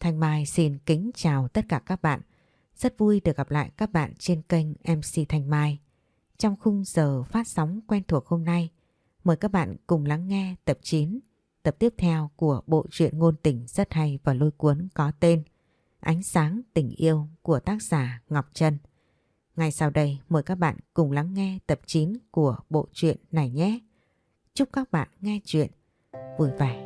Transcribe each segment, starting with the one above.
Thanh Mai xin kính chào tất cả các bạn. Rất vui được gặp lại các bạn trên kênh MC Thanh Mai. Trong khung giờ phát sóng quen thuộc hôm nay, mời các bạn cùng lắng nghe tập 9, tập tiếp theo của bộ truyện ngôn tình rất hay và lôi cuốn có tên Ánh sáng tình yêu của tác giả Ngọc Trân. Ngay sau đây mời các bạn cùng lắng nghe tập 9 của bộ truyện này nhé. Chúc các bạn nghe truyện vui vẻ.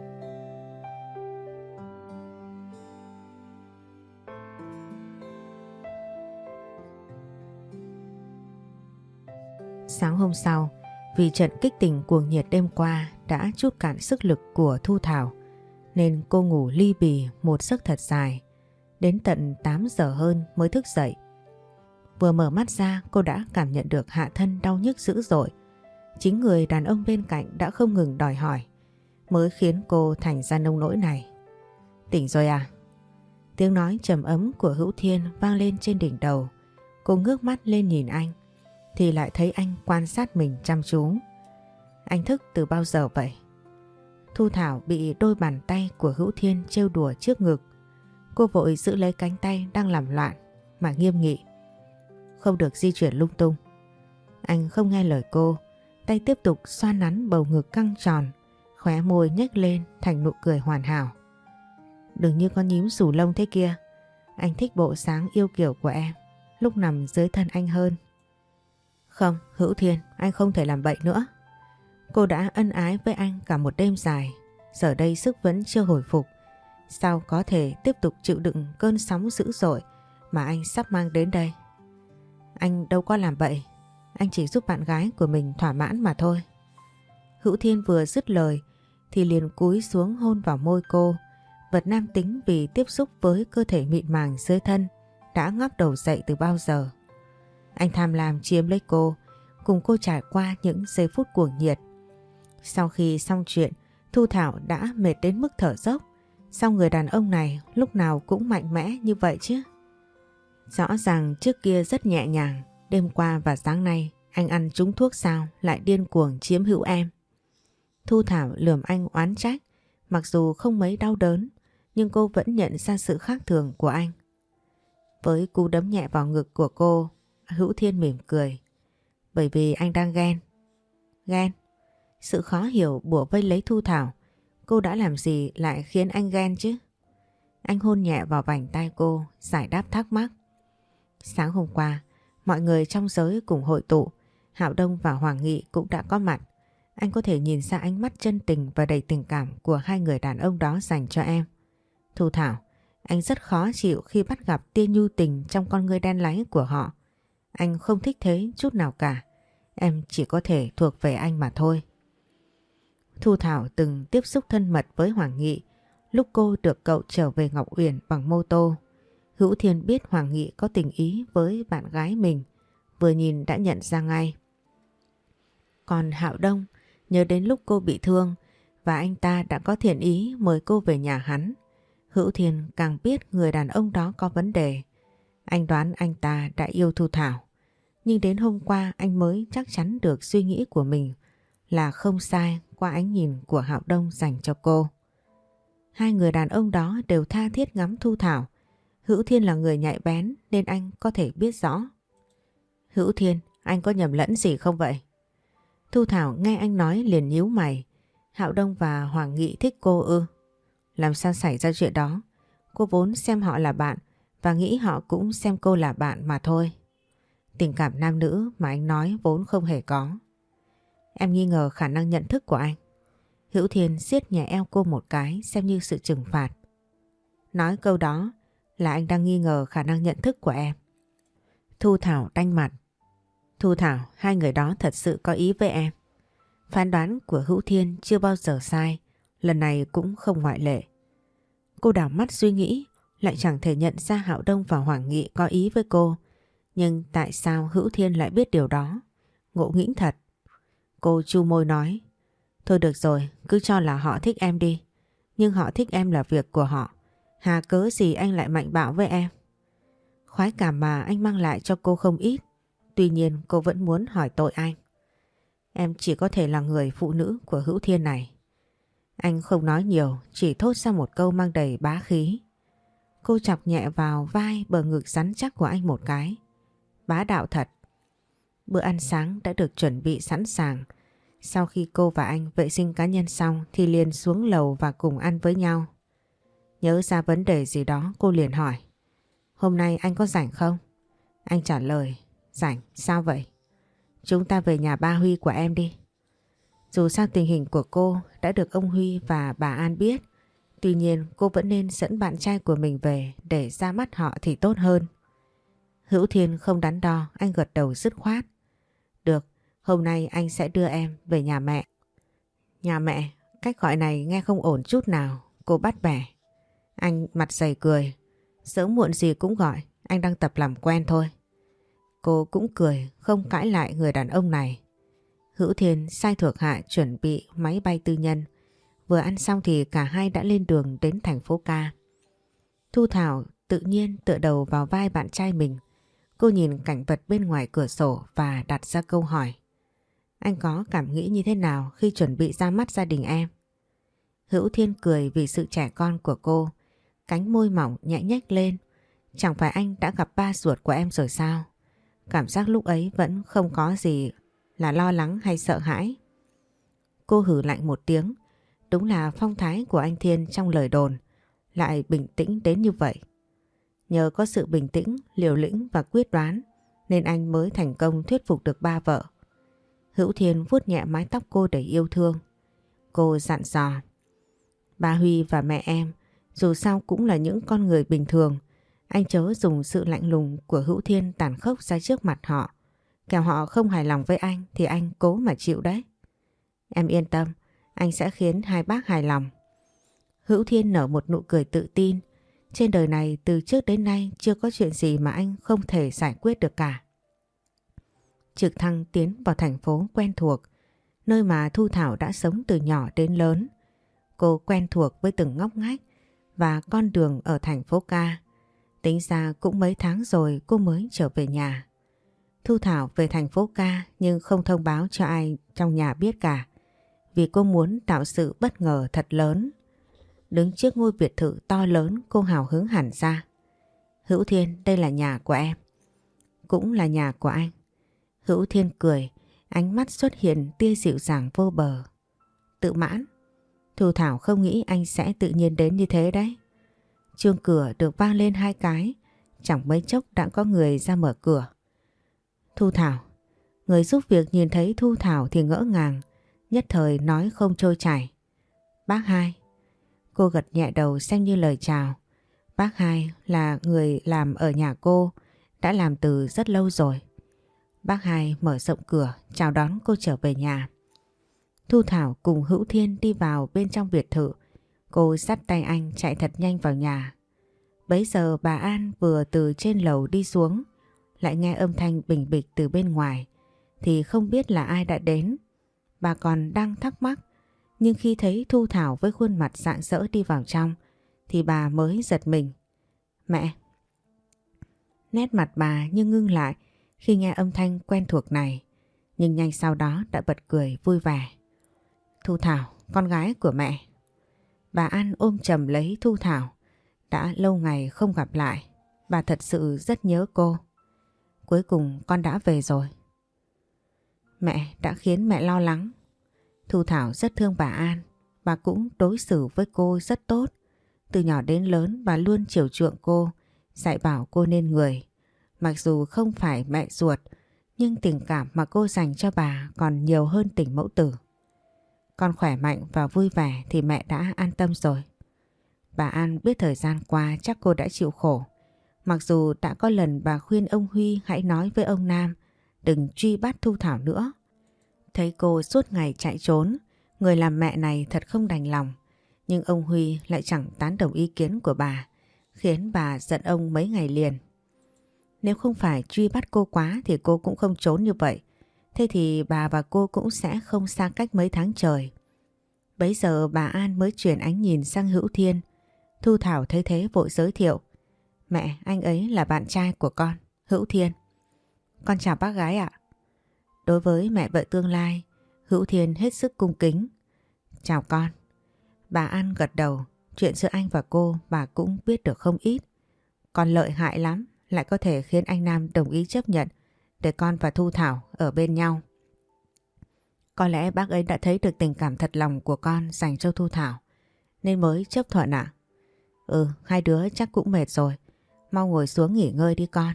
Sáng hôm sau, vì trận kích tình cuồng nhiệt đêm qua đã trút cạn sức lực của Thu Thảo, nên cô ngủ li bì một giấc thật dài. Đến tận 8 giờ hơn mới thức dậy. Vừa mở mắt ra cô đã cảm nhận được hạ thân đau nhức dữ dội. Chính người đàn ông bên cạnh đã không ngừng đòi hỏi, mới khiến cô thành ra nông nỗi này. Tỉnh rồi à? Tiếng nói trầm ấm của Hữu Thiên vang lên trên đỉnh đầu. Cô ngước mắt lên nhìn anh, thì lại thấy anh quan sát mình chăm chú. Anh thức từ bao giờ vậy? Thu Thảo bị đôi bàn tay của Hữu Thiên trêu đùa trước ngực. Cô vội giữ lấy cánh tay đang làm loạn mà nghiêm nghị. Không được di chuyển lung tung. Anh không nghe lời cô, tay tiếp tục xoa nắn bầu ngực căng tròn, khóe môi nhếch lên thành nụ cười hoàn hảo. Đừng như con nhím xù lông thế kia. Anh thích bộ dáng yêu kiều của em lúc nằm dưới thân anh hơn. Không, Hữu Thiên, anh không thể làm vậy nữa. Cô đã ân ái với anh cả một đêm dài, giờ đây sức vẫn chưa hồi phục. Sao có thể tiếp tục chịu đựng cơn sóng dữ dội mà anh sắp mang đến đây? Anh đâu có làm vậy, anh chỉ giúp bạn gái của mình thỏa mãn mà thôi. Hữu Thiên vừa dứt lời thì liền cúi xuống hôn vào môi cô. Vật nam tính vì tiếp xúc với cơ thể mịn màng dưới thân đã ngóc đầu dậy từ bao giờ. Anh tham lam chiếm lấy cô, cùng cô trải qua những giây phút cuồng nhiệt. Sau khi xong chuyện, Thu Thảo đã mệt đến mức thở dốc. Sao người đàn ông này lúc nào cũng mạnh mẽ như vậy chứ? Rõ ràng trước kia rất nhẹ nhàng, đêm qua và sáng nay anh ăn trúng thuốc sao lại điên cuồng chiếm hữu em. Thu Thảo lườm anh oán trách, mặc dù không mấy đau đớn, nhưng cô vẫn nhận ra sự khác thường của anh. Với cú đấm nhẹ vào ngực của cô, Hữu Thiên mỉm cười. Bởi vì anh đang ghen. Ghen? Sự khó hiểu bủa vây lấy Thu Thảo. Cô đã làm gì lại khiến anh ghen chứ? Anh hôn nhẹ vào vành tay cô, giải đáp thắc mắc. Sáng hôm qua, mọi người trong giới cùng hội tụ. Hạo Đông và Hoàng Nghị cũng đã có mặt. Anh có thể nhìn ra ánh mắt chân tình và đầy tình cảm của hai người đàn ông đó dành cho em. Thu Thảo, anh rất khó chịu khi bắt gặp tia nhu tình trong con ngươi đen láy của họ. Anh không thích thế chút nào cả. Em chỉ có thể thuộc về anh mà thôi. Thu Thảo từng tiếp xúc thân mật với Hoàng Nghị lúc cô được cậu trở về Ngọc Uyển bằng mô tô. Hữu Thiên biết Hoàng Nghị có tình ý với bạn gái mình, vừa nhìn đã nhận ra ngay. Còn Hạo Đông nhớ đến lúc cô bị thương và anh ta đã có thiện ý mời cô về nhà hắn. Hữu Thiên càng biết người đàn ông đó có vấn đề. Anh đoán anh ta đã yêu Thu Thảo. Nhưng đến hôm qua anh mới chắc chắn được suy nghĩ của mình là không sai qua ánh nhìn của Hạo Đông dành cho cô. Hai người đàn ông đó đều tha thiết ngắm Thu Thảo. Hữu Thiên là người nhạy bén nên anh có thể biết rõ. Hữu Thiên, anh có nhầm lẫn gì không vậy? Thu Thảo nghe anh nói liền nhíu mày. Hạo Đông và Hoàng Nghị thích cô ư? Làm sao xảy ra chuyện đó? Cô vốn xem họ là bạn và nghĩ họ cũng xem cô là bạn mà thôi. Tình cảm nam nữ mà anh nói vốn không hề có. Em nghi ngờ khả năng nhận thức của anh. Hữu Thiên siết nhẹ eo cô một cái xem như sự trừng phạt. Nói câu đó là anh đang nghi ngờ khả năng nhận thức của em. Thu Thảo đanh mặt. Thu Thảo, hai người đó thật sự có ý với em. Phán đoán của Hữu Thiên chưa bao giờ sai, lần này cũng không ngoại lệ. Cô đảo mắt suy nghĩ, lại chẳng thể nhận ra Hạo Đông và Hoàng Nghị có ý với cô. Nhưng tại sao Hữu Thiên lại biết điều đó? Ngộ nghĩnh thật. Cô chu môi nói. Thôi được rồi, cứ cho là họ thích em đi. Nhưng họ thích em là việc của họ. Hà cớ gì anh lại mạnh bạo với em? Khoái cảm mà anh mang lại cho cô không ít. Tuy nhiên cô vẫn muốn hỏi tội anh. Em chỉ có thể là người phụ nữ của Hữu Thiên này. Anh không nói nhiều, chỉ thốt ra một câu mang đầy bá khí. Cô chọc nhẹ vào vai bờ ngực rắn chắc của anh một cái. Bá đạo thật. Bữa ăn sáng đã được chuẩn bị sẵn sàng. Sau khi cô và anh vệ sinh cá nhân xong thì liền xuống lầu và cùng ăn với nhau. Nhớ ra vấn đề gì đó cô liền hỏi. Hôm nay anh có rảnh không? Anh trả lời. Rảnh, sao vậy? Chúng ta về nhà ba Huy của em đi. Dù sao tình hình của cô đã được ông Huy và bà An biết. Tuy nhiên cô vẫn nên dẫn bạn trai của mình về để ra mắt họ thì tốt hơn. Hữu Thiên không đắn đo, anh gật đầu dứt khoát. Được, hôm nay anh sẽ đưa em về nhà mẹ. Nhà mẹ, cách gọi này nghe không ổn chút nào, cô bắt bẻ. Anh mặt dày cười. Sớm muộn gì cũng gọi, anh đang tập làm quen thôi. Cô cũng cười, không cãi lại người đàn ông này. Hữu Thiên sai thuộc hạ chuẩn bị máy bay tư nhân. Vừa ăn xong thì cả hai đã lên đường đến thành phố ca. Thu Thảo tự nhiên tựa đầu vào vai bạn trai mình. Cô nhìn cảnh vật bên ngoài cửa sổ và đặt ra câu hỏi. Anh có cảm nghĩ như thế nào khi chuẩn bị ra mắt gia đình em? Hữu Thiên cười vì sự trẻ con của cô. Cánh môi mỏng nhẹ nhếch lên. Chẳng phải anh đã gặp ba ruột của em rồi sao? Cảm giác lúc ấy vẫn không có gì là lo lắng hay sợ hãi. Cô hừ lạnh một tiếng. Đúng là phong thái của anh Thiên trong lời đồn lại bình tĩnh đến như vậy. Nhờ có sự bình tĩnh, liều lĩnh và quyết đoán nên anh mới thành công thuyết phục được ba vợ. Hữu Thiên vuốt nhẹ mái tóc cô để yêu thương. Cô dặn dò. Ba Huy và mẹ em dù sao cũng là những con người bình thường. Anh chớ dùng sự lạnh lùng của Hữu Thiên tàn khốc ra trước mặt họ. Kẻo họ không hài lòng với anh thì anh cố mà chịu đấy. Em yên tâm, anh sẽ khiến hai bác hài lòng. Hữu Thiên nở một nụ cười tự tin. Trên đời này từ trước đến nay chưa có chuyện gì mà anh không thể giải quyết được cả. Trực thăng tiến vào thành phố quen thuộc, nơi mà Thu Thảo đã sống từ nhỏ đến lớn. Cô quen thuộc với từng ngóc ngách và con đường ở thành phố ca. Tính ra cũng mấy tháng rồi cô mới trở về nhà. Thu Thảo về thành phố ca nhưng không thông báo cho ai trong nhà biết cả. Vì cô muốn tạo sự bất ngờ thật lớn. Đứng trước ngôi biệt thự to lớn cô hào hứng hẳn ra. Hữu Thiên, đây là nhà của em. Cũng là nhà của anh. Hữu Thiên cười, ánh mắt xuất hiện tia dịu dàng vô bờ. Tự mãn. Thu Thảo không nghĩ anh sẽ tự nhiên đến như thế đấy. Chuông cửa được vang lên 2 cái. Chẳng mấy chốc đã có người ra mở cửa. Thu Thảo. Người giúp việc nhìn thấy Thu Thảo thì ngỡ ngàng. Nhất thời nói không trôi chảy. Bác Hai. Cô gật nhẹ đầu xem như lời chào. Bác Hai là người làm ở nhà cô, đã làm từ rất lâu rồi. Bác Hai mở rộng cửa chào đón cô trở về nhà. Thu Thảo cùng Hữu Thiên đi vào bên trong biệt thự. Cô dắt tay anh chạy thật nhanh vào nhà. Bấy giờ bà An vừa từ trên lầu đi xuống, lại nghe âm thanh bình bịch từ bên ngoài, thì không biết là ai đã đến. Bà còn đang thắc mắc, nhưng khi thấy Thu Thảo với khuôn mặt rạng rỡ đi vào trong, thì bà mới giật mình. Mẹ! Nét mặt bà như ngưng lại khi nghe âm thanh quen thuộc này, nhưng nhanh sau đó đã bật cười vui vẻ. Thu Thảo, con gái của mẹ. Bà An ôm chầm lấy Thu Thảo. Đã lâu ngày không gặp lại, bà thật sự rất nhớ cô. Cuối cùng con đã về rồi. Mẹ đã khiến mẹ lo lắng. Thu Thảo rất thương bà An. Bà cũng đối xử với cô rất tốt. Từ nhỏ đến lớn bà luôn chiều chuộng cô, dạy bảo cô nên người. Mặc dù không phải mẹ ruột, nhưng tình cảm mà cô dành cho bà còn nhiều hơn tình mẫu tử. Con khỏe mạnh và vui vẻ thì mẹ đã an tâm rồi. Bà An biết thời gian qua chắc cô đã chịu khổ. Mặc dù đã có lần bà khuyên ông Huy hãy nói với ông Nam đừng truy bắt Thu Thảo nữa. Thấy cô suốt ngày chạy trốn, người làm mẹ này thật không đành lòng. Nhưng ông Huy lại chẳng tán đồng ý kiến của bà, khiến bà giận ông mấy ngày liền. Nếu không phải truy bắt cô quá thì cô cũng không trốn như vậy. Thế thì bà và cô cũng sẽ không xa cách mấy tháng trời. Bấy giờ bà An mới chuyển ánh nhìn sang Hữu Thiên. Thu Thảo thấy thế vội giới thiệu. Mẹ, anh ấy là bạn trai của con, Hữu Thiên. Con chào bác gái ạ. Đối với mẹ vợ tương lai, Hữu Thiên hết sức cung kính. Chào con. Bà An gật đầu, chuyện giữa anh và cô bà cũng biết được không ít. Con lợi hại lắm, lại có thể khiến anh Nam đồng ý chấp nhận để con và Thu Thảo ở bên nhau. Có lẽ bác ấy đã thấy được tình cảm thật lòng của con dành cho Thu Thảo nên mới chấp thuận ạ. Hai đứa chắc cũng mệt rồi, mau ngồi xuống nghỉ ngơi đi con.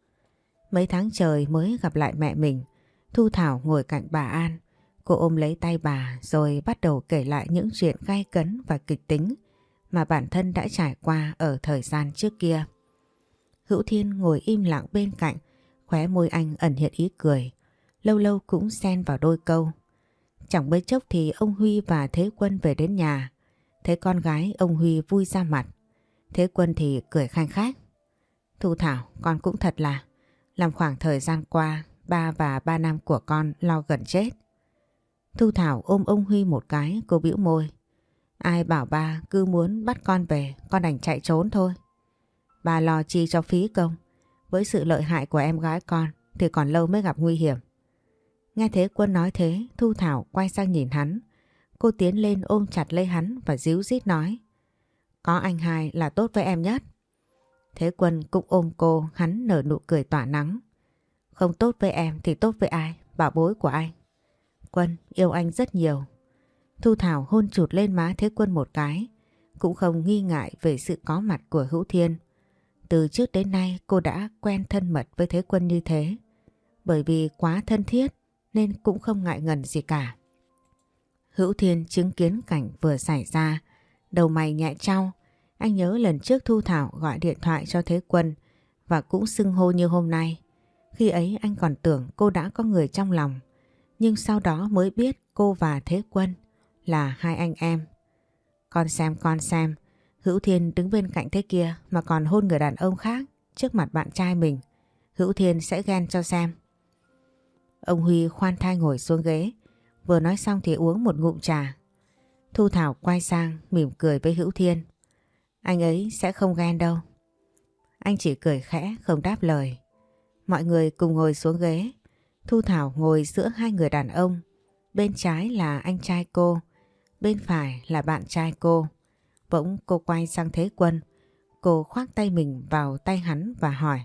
Mấy tháng trời mới gặp lại mẹ mình, Thu Thảo ngồi cạnh bà An. Cô ôm lấy tay bà rồi bắt đầu kể lại những chuyện gay cấn và kịch tính mà bản thân đã trải qua ở thời gian trước kia. Hữu Thiên ngồi im lặng bên cạnh, khóe môi anh ẩn hiện ý cười, lâu lâu cũng xen vào đôi câu. Chẳng mấy chốc thì ông Huy và Thế Quân về đến nhà. Thấy con gái ông Huy vui ra mặt, Thế Quân thì cười khanh khách. Thu Thảo, con cũng thật là làm khoảng thời gian qua ba và ba năm của con lo gần chết. Thu Thảo ôm ông Huy một cái, cô bĩu môi. Ai bảo ba cứ muốn bắt con về, con đành chạy trốn thôi. Bà lo chi cho phí công, với sự lợi hại của em gái con thì còn lâu mới gặp nguy hiểm. Nghe Thế Quân nói thế, Thu Thảo quay sang nhìn hắn. Cô tiến lên ôm chặt lấy hắn và díu dít nói. Có anh hai là tốt với em nhất. Thế Quân cũng ôm cô, hắn nở nụ cười tỏa nắng. Không tốt với em thì tốt với ai, bảo bối của anh. Quân yêu anh rất nhiều. Thu Thảo hôn chụt lên má Thế Quân một cái, cũng không nghi ngại về sự có mặt của Hữu Thiên. Từ trước đến nay cô đã quen thân mật với Thế Quân như thế, bởi vì quá thân thiết nên cũng không ngại ngần gì cả. Hữu Thiên chứng kiến cảnh vừa xảy ra, đầu mày nhẹ chau. Anh nhớ lần trước Thu Thảo gọi điện thoại cho Thế Quân và cũng xưng hô như hôm nay. Khi ấy anh còn tưởng cô đã có người trong lòng, nhưng sau đó mới biết cô và Thế Quân là hai anh em. Con xem, Hữu Thiên đứng bên cạnh thế kia mà còn hôn người đàn ông khác trước mặt bạn trai mình. Hữu Thiên sẽ ghen cho xem. Ông Huy khoan thai ngồi xuống ghế, vừa nói xong thì uống một ngụm trà. Thu Thảo quay sang mỉm cười với Hữu Thiên. Anh ấy sẽ không ghen đâu. Anh chỉ cười khẽ không đáp lời. Mọi người cùng ngồi xuống ghế. Thu Thảo ngồi giữa hai người đàn ông. Bên trái là anh trai cô, bên phải là bạn trai cô. Bỗng cô quay sang Thế Quân. Cô khoác tay mình vào tay hắn và hỏi.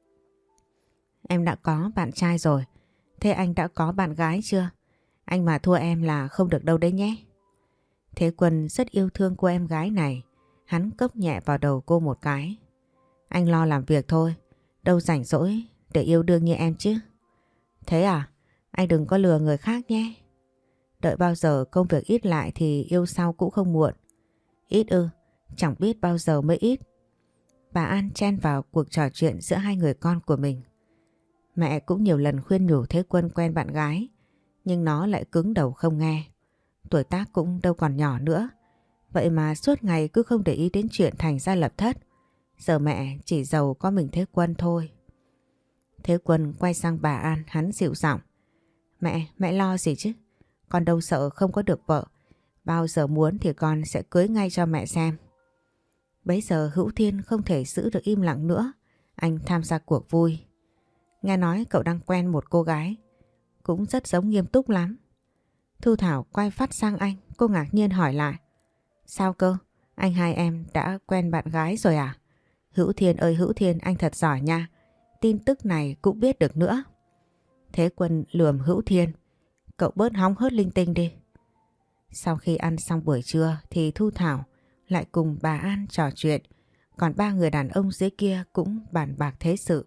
Em đã có bạn trai rồi, thế anh đã có bạn gái chưa? Anh mà thua em là không được đâu đấy nhé. Thế Quân rất yêu thương cô em gái này. Hắn cốc nhẹ vào đầu cô một cái. Anh lo làm việc thôi, đâu rảnh rỗi để yêu đương như em chứ. Thế à? Anh đừng có lừa người khác nhé. Đợi bao giờ công việc ít lại thì yêu sau cũng không muộn. Ít ư? Chẳng biết bao giờ mới ít. Bà An chen vào cuộc trò chuyện giữa hai người con của mình. Mẹ cũng nhiều lần khuyên nhủ Thế Quân quen bạn gái, nhưng nó lại cứng đầu không nghe. Tuổi tác cũng đâu còn nhỏ nữa. Vậy mà suốt ngày cứ không để ý đến chuyện thành ra lập thất. Giờ mẹ chỉ giàu có mình Thế Quân thôi. Thế Quân quay sang bà An, hắn dịu giọng. Mẹ lo gì chứ? Con đâu sợ không có được vợ. Bao giờ muốn thì con sẽ cưới ngay cho mẹ xem. Bấy giờ Hữu Thiên không thể giữ được im lặng nữa. Anh tham gia cuộc vui. Nghe nói cậu đang quen một cô gái, cũng rất giống nghiêm túc lắm. Thu Thảo quay phát sang anh, cô ngạc nhiên hỏi lại. Sao cơ? Anh hai em đã quen bạn gái rồi à? Hữu Thiên ơi Hữu Thiên, anh thật giỏi nha. Tin tức này cũng biết được nữa. Thế Quân lườm Hữu Thiên. Cậu bớt hóng hớt linh tinh đi. Sau khi ăn xong buổi trưa thì Thu Thảo lại cùng bà An trò chuyện. Còn ba người đàn ông dưới kia cũng bàn bạc thế sự.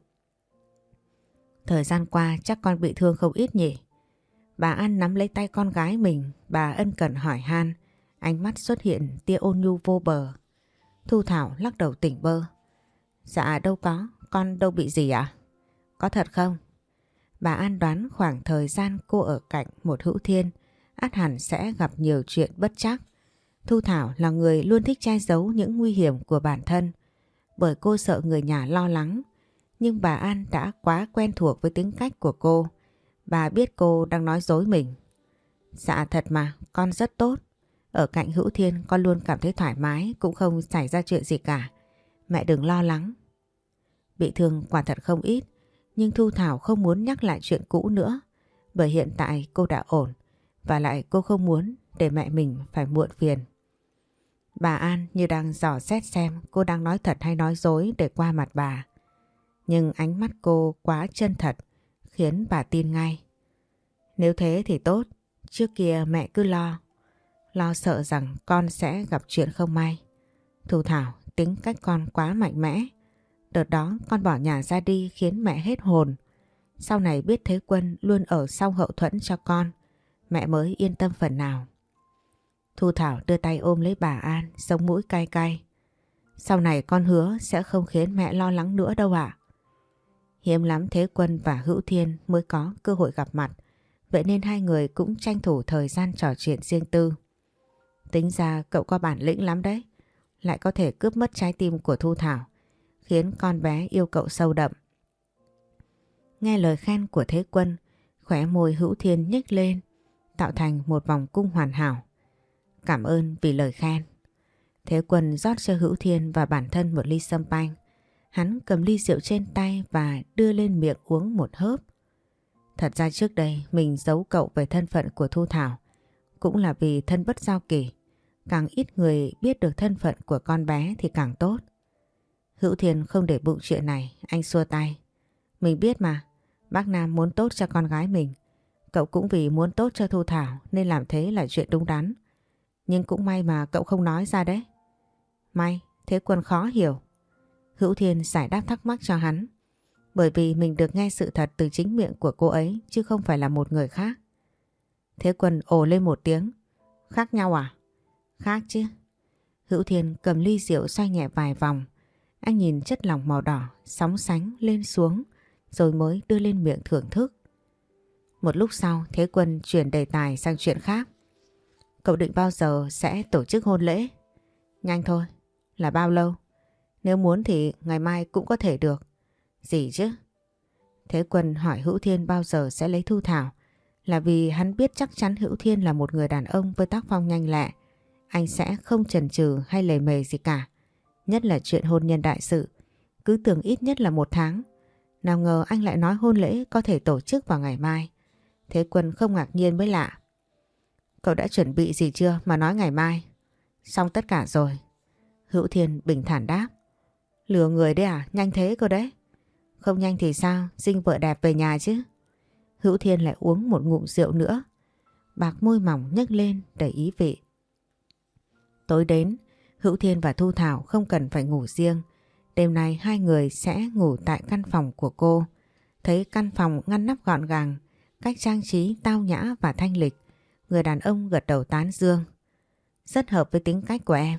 Thời gian qua chắc con bị thương không ít nhỉ? Bà An nắm lấy tay con gái mình, bà ân cần hỏi han, ánh mắt xuất hiện tia ôn nhu vô bờ. Thu Thảo lắc đầu tỉnh bơ. Dạ đâu có, con đâu bị gì ạ? Có thật không? Bà An đoán khoảng thời gian cô ở cạnh một Hữu Thiên, ắt hẳn sẽ gặp nhiều chuyện bất trắc. Thu Thảo là người luôn thích che giấu những nguy hiểm của bản thân, bởi cô sợ người nhà lo lắng. Nhưng bà An đã quá quen thuộc với tính cách của cô. Bà biết cô đang nói dối mình. Dạ thật mà, con rất tốt. Ở cạnh Hữu Thiên con luôn cảm thấy thoải mái, cũng không xảy ra chuyện gì cả. Mẹ đừng lo lắng. Bị thương quả thật không ít, nhưng Thu Thảo không muốn nhắc lại chuyện cũ nữa. Bởi hiện tại cô đã ổn, và lại cô không muốn để mẹ mình phải muộn phiền. Bà An như đang dò xét xem cô đang nói thật hay nói dối để qua mặt bà. Nhưng ánh mắt cô quá chân thật khiến bà tin ngay. Nếu thế thì tốt, trước kia mẹ cứ lo sợ rằng con sẽ gặp chuyện không may. Thu Thảo, tính cách con quá mạnh mẽ. Đợt đó con bỏ nhà ra đi khiến mẹ hết hồn. Sau này biết Thế Quân luôn ở sau hậu thuẫn cho con, mẹ mới yên tâm phần nào. Thu Thảo đưa tay ôm lấy bà An, sống mũi cay cay. Sau này con hứa sẽ không khiến mẹ lo lắng nữa đâu ạ. Hiếm lắm Thế Quân và Hữu Thiên mới có cơ hội gặp mặt, vậy nên hai người cũng tranh thủ thời gian trò chuyện riêng tư. Tính ra cậu có bản lĩnh lắm đấy, lại có thể cướp mất trái tim của Thu Thảo, khiến con bé yêu cậu sâu đậm. Nghe lời khen của Thế Quân, khóe môi Hữu Thiên nhếch lên, tạo thành một vòng cung hoàn hảo. Cảm ơn vì lời khen. Thế Quân rót cho Hữu Thiên và bản thân một ly sâm panh. Hắn cầm ly rượu trên tay và đưa lên miệng uống một hớp. Thật ra trước đây mình giấu cậu về thân phận của Thu Thảo, cũng là vì thân bất giao kỷ. Càng ít người biết được thân phận của con bé thì càng tốt. Hữu Thiên không để bụng chuyện này, anh xua tay. Mình biết mà, bác Nam muốn tốt cho con gái mình. Cậu cũng vì muốn tốt cho Thu Thảo nên làm thế là chuyện đúng đắn. Nhưng cũng may mà cậu không nói ra đấy. May, Thế Quân khó hiểu. Hữu Thiên giải đáp thắc mắc cho hắn. Bởi vì mình được nghe sự thật từ chính miệng của cô ấy chứ không phải là một người khác. Thế Quân ồ lên một tiếng. Khác nhau à? Khác chứ. Hữu Thiên cầm ly rượu xoay nhẹ vài vòng. Anh nhìn chất lỏng màu đỏ sóng sánh lên xuống rồi mới đưa lên miệng thưởng thức. Một lúc sau Thế Quân chuyển đề tài sang chuyện khác. Cậu định bao giờ sẽ tổ chức hôn lễ? Nhanh thôi. Là bao lâu? Nếu muốn thì ngày mai cũng có thể được. Gì chứ? Thế Quân hỏi Hữu Thiên bao giờ sẽ lấy Thu Thảo là vì hắn biết chắc chắn Hữu Thiên là một người đàn ông với tác phong nhanh lẹ. Anh sẽ không chần chừ hay lề mề gì cả. Nhất là chuyện hôn nhân đại sự. Cứ tưởng ít nhất là 1 tháng. Nào ngờ anh lại nói hôn lễ có thể tổ chức vào ngày mai. Thế Quân không ngạc nhiên mới lạ. Cậu đã chuẩn bị gì chưa mà nói ngày mai? Xong tất cả rồi. Hữu Thiên bình thản đáp. Lừa người đấy à? Nhanh thế cơ đấy. Không nhanh thì sao? Dinh vợ đẹp về nhà chứ. Hữu Thiên lại uống một ngụm rượu nữa. Bạc môi mỏng nhếch lên đầy ý vị. Tối đến, Hữu Thiên và Thu Thảo không cần phải ngủ riêng. Đêm nay hai người sẽ ngủ tại căn phòng của cô. Thấy căn phòng ngăn nắp gọn gàng, cách trang trí tao nhã và thanh lịch. Người đàn ông gật đầu tán dương. Rất hợp với tính cách của em.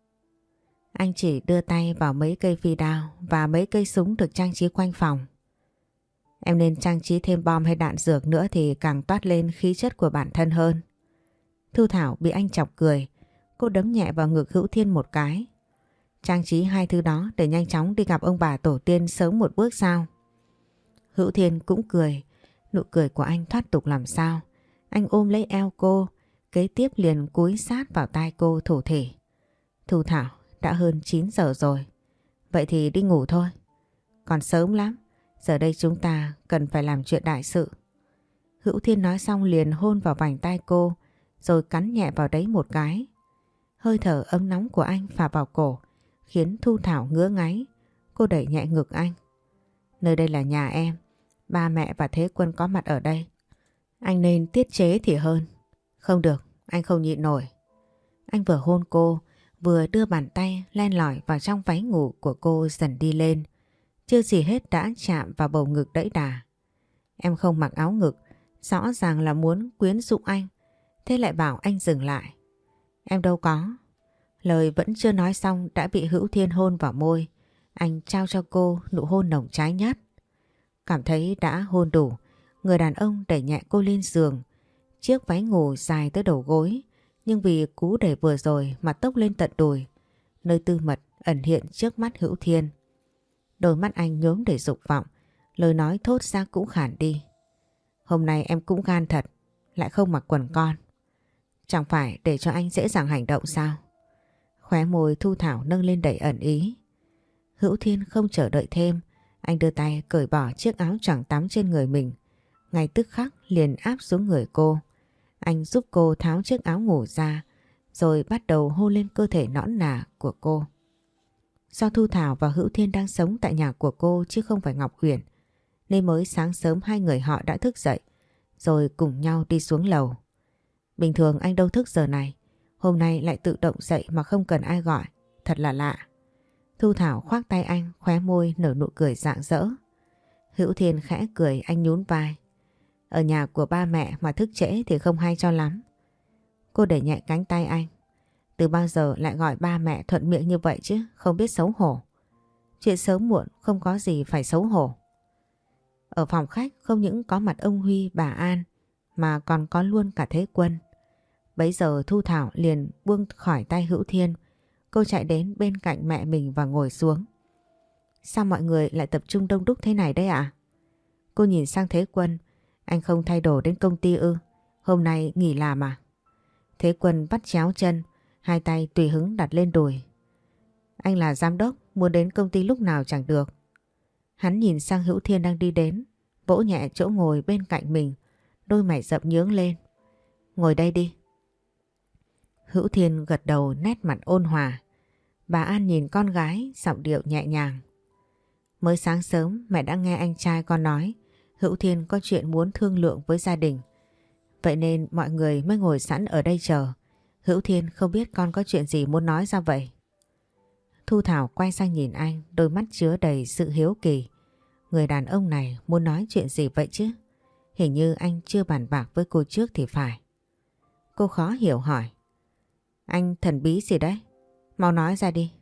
Anh chỉ đưa tay vào mấy cây phi đao và mấy cây súng được trang trí quanh phòng. Em nên trang trí thêm bom hay đạn dược nữa thì càng toát lên khí chất của bản thân hơn. Thu Thảo bị anh chọc cười. Cô đấm nhẹ vào ngực Hữu Thiên một cái. Trang trí hai thứ đó để nhanh chóng đi gặp ông bà tổ tiên sớm một bước sao? Hữu Thiên cũng cười. Nụ cười của anh thoát tục làm sao. Anh ôm lấy eo cô, kế tiếp liền cúi sát vào tai cô thủ thỉ. Thu Thảo, đã hơn 9 giờ rồi. Vậy thì đi ngủ thôi. Còn sớm lắm. Giờ đây chúng ta cần phải làm chuyện đại sự. Hữu Thiên nói xong liền hôn vào vành tai cô, rồi cắn nhẹ vào đấy một cái. Hơi thở ấm nóng của anh phả vào cổ, khiến Thu Thảo ngứa ngáy. Cô đẩy nhẹ ngực anh. Nơi đây là nhà em. Ba mẹ và Thế Quân có mặt ở đây. Anh nên tiết chế thì hơn. Không được, anh không nhịn nổi. Anh vừa hôn cô, vừa đưa bàn tay len lỏi vào trong váy ngủ của cô dần đi lên. Chưa gì hết đã chạm vào bầu ngực đẫy đà. Em không mặc áo ngực, rõ ràng là muốn quyến rũ anh. Thế lại bảo anh dừng lại. Em đâu có. Lời vẫn chưa nói xong đã bị Hữu Thiên hôn vào môi. Anh trao cho cô nụ hôn nồng cháy nhất. Cảm thấy đã hôn đủ, người đàn ông đẩy nhẹ cô lên giường. Chiếc váy ngủ dài tới đầu gối, nhưng vì cú đẩy vừa rồi mà tốc lên tận đùi. Nơi tư mật ẩn hiện trước mắt Hữu Thiên. Đôi mắt anh nhuốm đầy dục vọng, lời nói thốt ra cũng khản đi. Hôm nay em cũng gan thật, lại không mặc quần con. Chẳng phải để cho anh dễ dàng hành động sao? Khóe môi Thu Thảo nâng lên đầy ẩn ý. Hữu Thiên không chờ đợi thêm, anh đưa tay cởi bỏ chiếc áo choàng tắm trên người mình. Ngay tức khắc liền áp xuống người cô. Anh giúp cô tháo chiếc áo ngủ ra, rồi bắt đầu hôn lên cơ thể nõn nà của cô. Do Thu Thảo và Hữu Thiên đang sống tại nhà của cô chứ không phải Ngọc Huyền, nên mới sáng sớm hai người họ đã thức dậy rồi cùng nhau đi xuống lầu. Bình thường anh đâu thức giờ này, hôm nay lại tự động dậy mà không cần ai gọi, thật là lạ. Thu Thảo khoác tay anh, khóe môi nở nụ cười rạng rỡ. Hữu Thiên khẽ cười, anh nhún vai. Ở nhà của ba mẹ mà thức trễ thì không hay cho lắm. Cô đẩy nhẹ cánh tay anh. Từ bao giờ lại gọi ba mẹ thuận miệng như vậy chứ, không biết xấu hổ. Chuyện sớm muộn không có gì phải xấu hổ. Ở phòng khách không những có mặt ông Huy, bà An mà còn có luôn cả Thế Quân. Bấy giờ Thu Thảo liền buông khỏi tay Hữu Thiên. Cô chạy đến bên cạnh mẹ mình và ngồi xuống. Sao mọi người lại tập trung đông đúc thế này đấy ạ? Cô nhìn sang Thế Quân. Anh không thay đồ đến công ty ư? Hôm nay nghỉ làm à? Thế Quân vắt chéo chân, hai tay tùy hứng đặt lên đùi. Anh là giám đốc, muốn đến công ty lúc nào chẳng được. Hắn nhìn sang Hữu Thiên đang đi đến, vỗ nhẹ chỗ ngồi bên cạnh mình, đôi mày rậm nhướng lên. Ngồi đây đi. Hữu Thiên gật đầu, nét mặt ôn hòa. Bà An nhìn con gái, giọng điệu nhẹ nhàng. Mới sáng sớm mẹ đã nghe anh trai con nói Hữu Thiên có chuyện muốn thương lượng với gia đình. Vậy nên mọi người mới ngồi sẵn ở đây chờ. Hữu Thiên không biết con có chuyện gì muốn nói ra vậy. Thu Thảo quay sang nhìn anh, đôi mắt chứa đầy sự hiếu kỳ. Người đàn ông này muốn nói chuyện gì vậy chứ? Hình như anh chưa bàn bạc với cô trước thì phải. Cô khó hiểu hỏi. Anh thần bí gì đấy? Mau nói ra đi.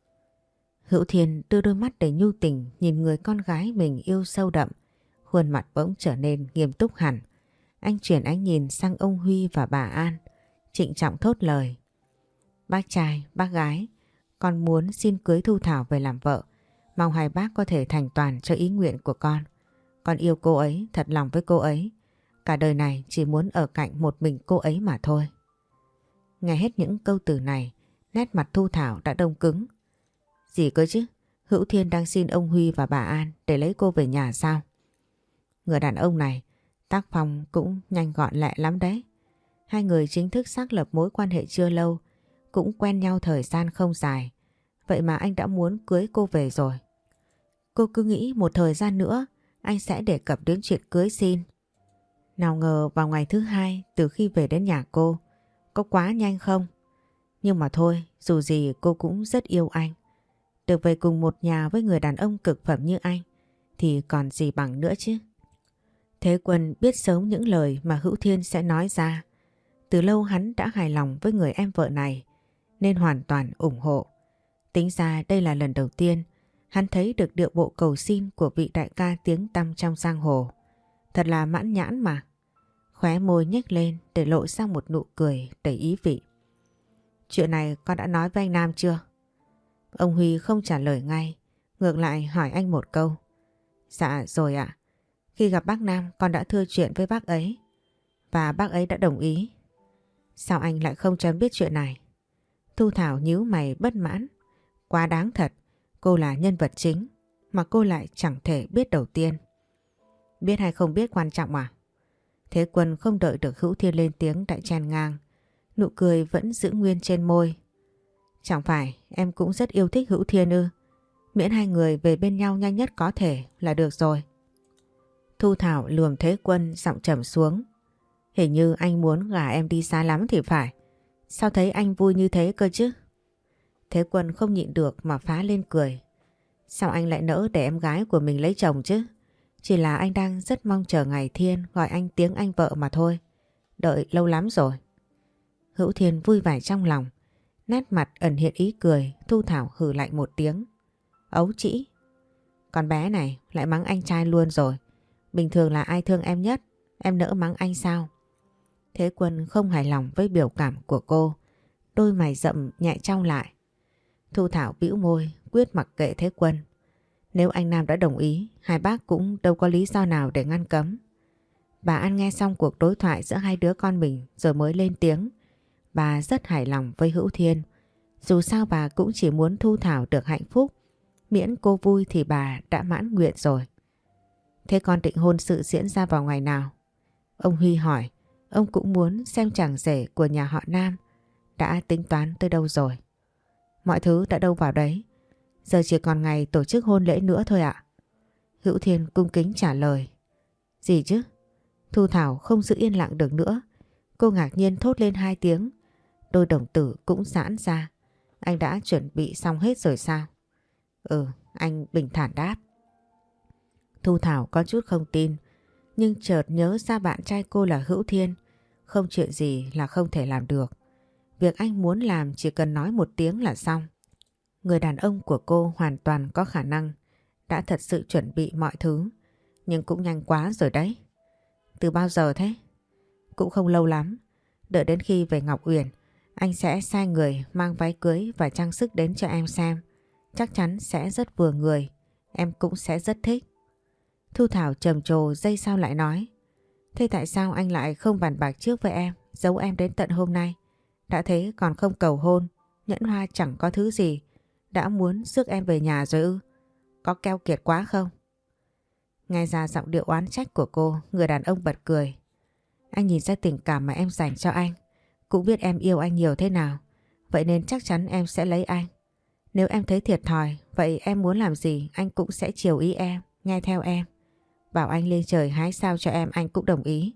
Hữu Thiên đưa đôi mắt đầy nhu tình nhìn người con gái mình yêu sâu đậm. Khuôn mặt bỗng trở nên nghiêm túc hẳn. Anh chuyển ánh nhìn sang ông Huy và bà An, trịnh trọng thốt lời. Bác trai, bác gái, con muốn xin cưới Thu Thảo về làm vợ. Mong hai bác có thể thành toàn cho ý nguyện của con. Con yêu cô ấy, thật lòng với cô ấy. Cả đời này chỉ muốn ở cạnh một mình cô ấy mà thôi. Nghe hết những câu từ này, nét mặt Thu Thảo đã đông cứng. Gì cơ chứ? Hữu Thiên đang xin ông Huy và bà An để lấy cô về nhà sao? Người đàn ông này, tác phong cũng nhanh gọn lẹ lắm đấy. Hai người chính thức xác lập mối quan hệ chưa lâu, cũng quen nhau thời gian không dài. Vậy mà anh đã muốn cưới cô về rồi. Cô cứ nghĩ một thời gian nữa anh sẽ đề cập đến chuyện cưới xin. Nào ngờ vào ngày thứ hai từ khi về đến nhà cô, có quá nhanh không? Nhưng mà thôi, dù gì cô cũng rất yêu anh. Được về cùng một nhà với người đàn ông cực phẩm như anh thì còn gì bằng nữa chứ. Thế Quân biết sớm những lời mà Hữu Thiên sẽ nói ra. Từ lâu hắn đã hài lòng với người em vợ này nên hoàn toàn ủng hộ. Tính ra đây là lần đầu tiên hắn thấy được điệu bộ cầu xin của vị đại ca tiếng tăm trong giang hồ. Thật là mãn nhãn mà. Khóe môi nhếch lên để lộ ra một nụ cười đầy ý vị. Chuyện này con đã nói với anh Nam chưa? Ông Huy không trả lời ngay, ngược lại hỏi anh một câu. Dạ rồi ạ. Khi gặp bác Nam con đã thưa chuyện với bác ấy và bác ấy đã đồng ý. Sao anh lại không cho em biết chuyện này? Thu Thảo nhíu mày bất mãn. Quá đáng thật, cô là nhân vật chính mà cô lại chẳng thể biết đầu tiên. Biết hay không biết quan trọng à? Thế Quân không đợi được Hữu Thiên lên tiếng đã chen ngang. Nụ cười vẫn giữ nguyên trên môi. Chẳng phải em cũng rất yêu thích Hữu Thiên ư? Miễn hai người về bên nhau nhanh nhất có thể là được rồi. Thu Thảo lườm Thế Quân giọng trầm xuống. Hình như anh muốn gả em đi xa lắm thì phải. Sao thấy anh vui như thế cơ chứ? Thế Quân không nhịn được mà phá lên cười. Sao anh lại nỡ để em gái của mình lấy chồng chứ? Chỉ là anh đang rất mong chờ ngày Thiên gọi anh tiếng anh vợ mà thôi. Đợi lâu lắm rồi. Hữu Thiên vui vẻ trong lòng. Nét mặt ẩn hiện ý cười. Thu Thảo hừ lạnh một tiếng. Ấu trĩ. Con bé này lại mắng anh trai luôn rồi. Bình thường là ai thương em nhất, em nỡ mắng anh sao? Thế Quân không hài lòng với biểu cảm của cô. Đôi mày rậm nhẹ chau lại. Thu Thảo bĩu môi, quyết mặc kệ Thế Quân. Nếu anh Nam đã đồng ý, hai bác cũng đâu có lý do nào để ngăn cấm. Bà An nghe xong cuộc đối thoại giữa hai đứa con mình rồi mới lên tiếng. Bà rất hài lòng với Hữu Thiên. Dù sao bà cũng chỉ muốn Thu Thảo được hạnh phúc. Miễn cô vui thì bà đã mãn nguyện rồi. Thế con định hôn sự diễn ra vào ngày nào? Ông Huy hỏi. Ông cũng muốn xem chàng rể của nhà họ Nam đã tính toán tới đâu rồi? Mọi thứ đã đâu vào đấy. Giờ chỉ còn ngày tổ chức hôn lễ nữa thôi ạ. Hữu Thiên cung kính trả lời. Gì chứ? Thu Thảo không giữ yên lặng được nữa. Cô ngạc nhiên thốt lên 2 tiếng. Đôi đồng tử cũng giãn ra. Anh đã chuẩn bị xong hết rồi sao? Ừ, anh bình thản đáp. Thu Thảo có chút không tin, nhưng chợt nhớ ra bạn trai cô là Hữu Thiên. Không chuyện gì là không thể làm được. Việc anh muốn làm chỉ cần nói một tiếng là xong. Người đàn ông của cô hoàn toàn có khả năng đã thật sự chuẩn bị mọi thứ, nhưng cũng nhanh quá rồi đấy. Từ bao giờ thế? Cũng không lâu lắm. Đợi đến khi về Ngọc Uyển, anh sẽ sai người mang váy cưới và trang sức đến cho em xem. Chắc chắn sẽ rất vừa người, em cũng sẽ rất thích. Thu Thảo trầm trồ giây sau lại nói. Thế tại sao anh lại không bàn bạc trước với em, giấu em đến tận hôm nay? Đã thế còn không cầu hôn, nhẫn hoa chẳng có thứ gì, đã muốn rước em về nhà rồi ư? Có keo kiệt quá không? Nghe ra giọng điệu oán trách của cô, người đàn ông bật cười. Anh nhìn ra tình cảm mà em dành cho anh, cũng biết em yêu anh nhiều thế nào, vậy nên chắc chắn em sẽ lấy anh. Nếu em thấy thiệt thòi, vậy em muốn làm gì anh cũng sẽ chiều ý em, nghe theo em. Bảo anh lên trời hái sao cho em anh cũng đồng ý.